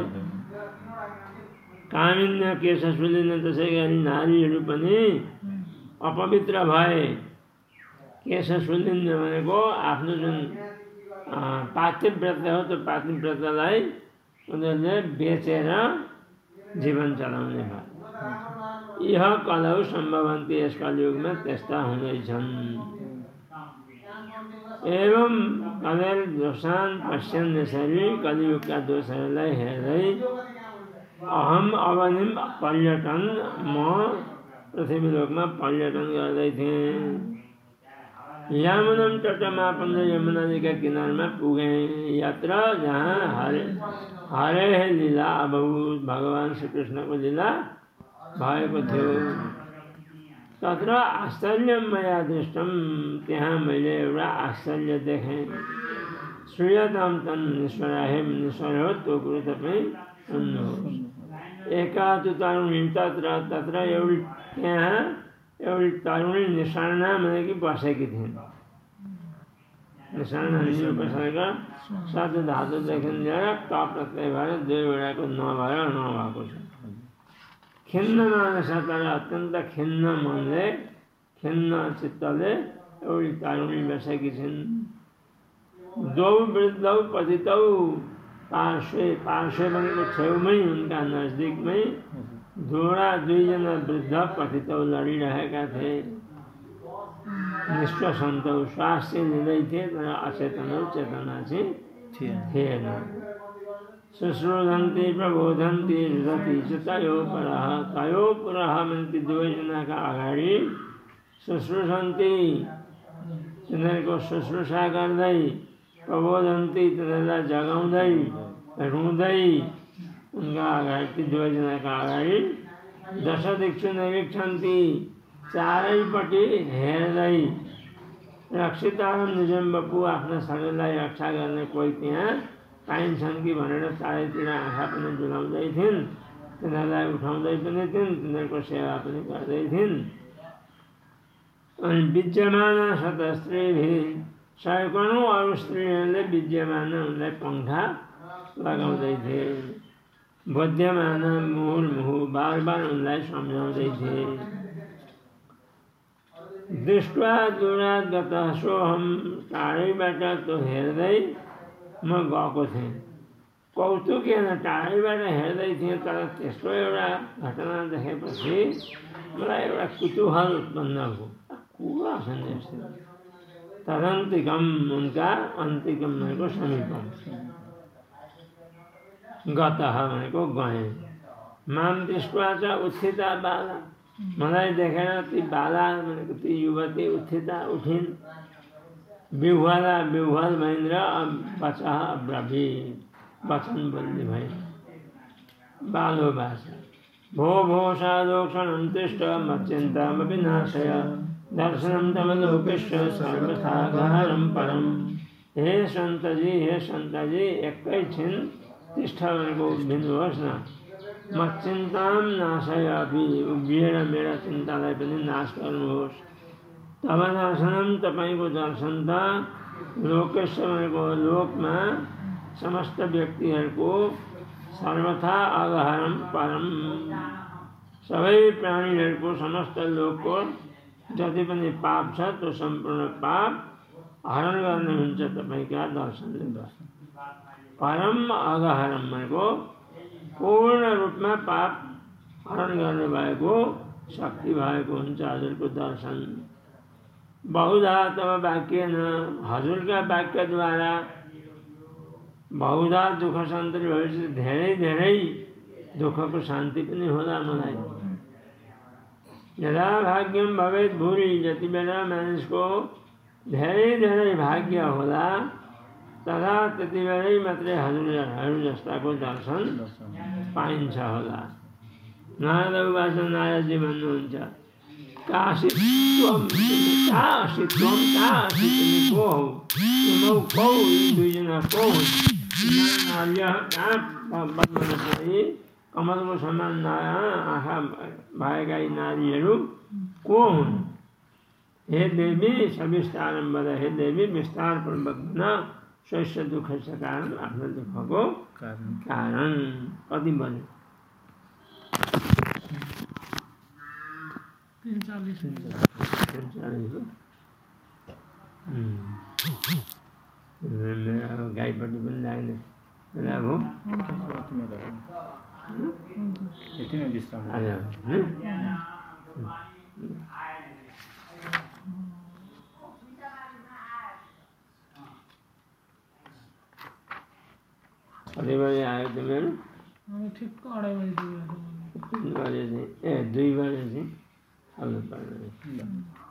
कामिन्य केश सुलिन त्यसै गरी नारीहरू पनि अपवित्र भए। केश सुलिन्य भनेको आफ्नो जुन पातिव्रत हो त्यो पातिव्रतलाई उनीहरूले बेचेर जीवन चलाउने भयो। यह कलौ सम्भवन्ति यस कलियुगमा त्यस्ता हुँदैछन्। एवं कलेर दोषान पश्यन् यसरी कलियुगका दोषहरूलाई हेर्दै अहम अवनिम पर्यटन म पृथ्वीलोकमा पर्यटन गर्दै थिएँ। यमुनम तटमापन्न यमुना नदीका किनारमा पुगेँ यत्र जहाँ हरे हरे लीला अभूत भगवान श्री कृष्णको लीला भएको थियो। तत्र आश्चर्य मया दृष्टम त्यहाँ मैले एउटा आश्चर्य देखेँ। श्रूयतां तन्नीश्वरा हे मुनीश्वर हो त्यो कुरो तपाईँ सुन्नुहोस्। एका तु तरुणी तत्र तत्र एउटी त्यहाँ एउटी तरुणी निशरणा भनेकी बसेकी थिइन्। निशरणा बसेका साधु धातुदेखि लिएर क प्रत्यय भएर दुईवटाको नभएर नभएको छ। खिन्न मानस तर अत्यन्त खिन्न मनले खिन्न चित्तले एउटी तरुणी बसेकी छिन्। द्वौ वृद्धौ पतितौ पार्श्वे पार्श्वे भनेको छेउमै उनका नजदिकमै दुईवटा दुईजना वृद्ध पतितौ लडिरहेका थिए। निश्वसन्तौ श्वास चाहिँ लिँदै थिए तर अचेतनौ चेतना चाहिँ थिएन। शुश्रूषन्ति प्रबोधन्ति रुदति च तयोपरः तयोपरः भने दुवैजनाका अगाडि शुश्रूषन्ति तिनीहरूको शुश्रूषा गर्दै प्रबोधन्ति तिनीहरूलाई जगाउँदै रुँदै उनका अगाडि दुवैजनाका अगाडि दश दिक्षु निरीक्षन्ति चारैपट्टि हेर्दै रक्षितारम निजम बपु आफ्ना शरीरलाई रक्षा गर्ने कोही त्यहाँ पाइन्छन् कि भनेर चारैतिर आँखा पनि डुलाउँदै थिइन्। तिनीहरूलाई उठाउँदै पनि थिइन् तिनीहरूको सेवा पनि गर्दै थिइन्। अनि विद्यमान शत स्त्रीभिः सयकौँ अरू स्त्रीहरूले विद्यमान उनलाई पङ्खा लगाउँदै थिए। बोध्यमान मुहुर्मुहु बार बार उनलाई सम्झाउँदै थिए। दृष्ट्वा दूरात् गतः सोऽहं टाढैबाट त्यो हेर्दै म गएको थिएँ। कौतुकेन टाढैबाट हेर्दै थिएँ, तर त्यस्तो एउटा घटना देखेपछि मलाई एउटा कुतूहल उत्पन्न भयो। कुरा छन् यस्तो। तदन्तिकम उनका अन्तिकम भनेको समीपम, गतः भनेको गए। माम दृष्ट्वा च उत्थिता बाला, मलाई देखेर ती बाला भनेको ती युवती उत्थिता उठिन्। विह्वला विह्वल भइन् र वचः अब्रवीत्, वचन बोल्ने भइन्। बालो भाषा। भो भो साधोक्षणं तिष्ठ मच्चिन्तामपि नाशय, दर्शनं तव लोकेश्वर सर्वथा गहनं परम। हे सन्तजी, हे सन्तजी, एकैछिन तिष्ठ भनेको उभिनुहोस् न। मच्चिन्ताम नाशय, अभि उभिएर मेरा चिन्तालाई पनि नाश गर्नुहोस्। तब दर्शनम, तपाईँको दर्शन त लोकेश्वर भनेको लोकमा समस्त व्यक्तिहरूको सर्वथा अगहरम परम, सबै प्राणीहरूको समस्त लोकको जति पनि पाप छ त्यो सम्पूर्ण पाप हरण गर्ने हुन्छ तपाईँका दर्शनले। परम अगहरम भनेको पूर्ण रूपमा पाप हरण गर्ने भएको शक्ति भएको हुन्छ हजुरको दर्शन। बहुधा तव वाक्येन, हजुरका वाक्यद्वारा बहुधा दुःख शान्ति भएपछि धेरै धेरै दुःखको शान्ति पनि होला मलाई। यदा भाग्यम भवेत् भूरि, जति बेला मानिसको धेरै धेरै भाग्य होला तदा त्यति बेलै मात्रै हजुरहरू जस्ताको दर्शन पाइन्छ होला। नारद उवाच, नारदजी भन्नुहुन्छ, काशी त्वम काशी त्वम काशी, तिमी को हौ? तिमौ कौ? यी दुईजना को हुन्? नार्यः कहाँ पद्मनाभलाई कमलको समान आँखा भएका यी नारीहरू को हुन्? हे देवी सविस्तारम वद, हे देवी विस्तारपूर्वक भन स्वस्य दुःख छ कारण, आफ्नो दुःखको कारण। कति बन्यो? चालीस मेरा गाईपट्टि पनि लाग्ने बेला हो। यति नै विश्राम। कति बजे आयो तिमीहरू? ठिक्क अढाई बजी तिन बजे चाहिँ ए दुई बजे चाहिँ हाल्नु पर्ने।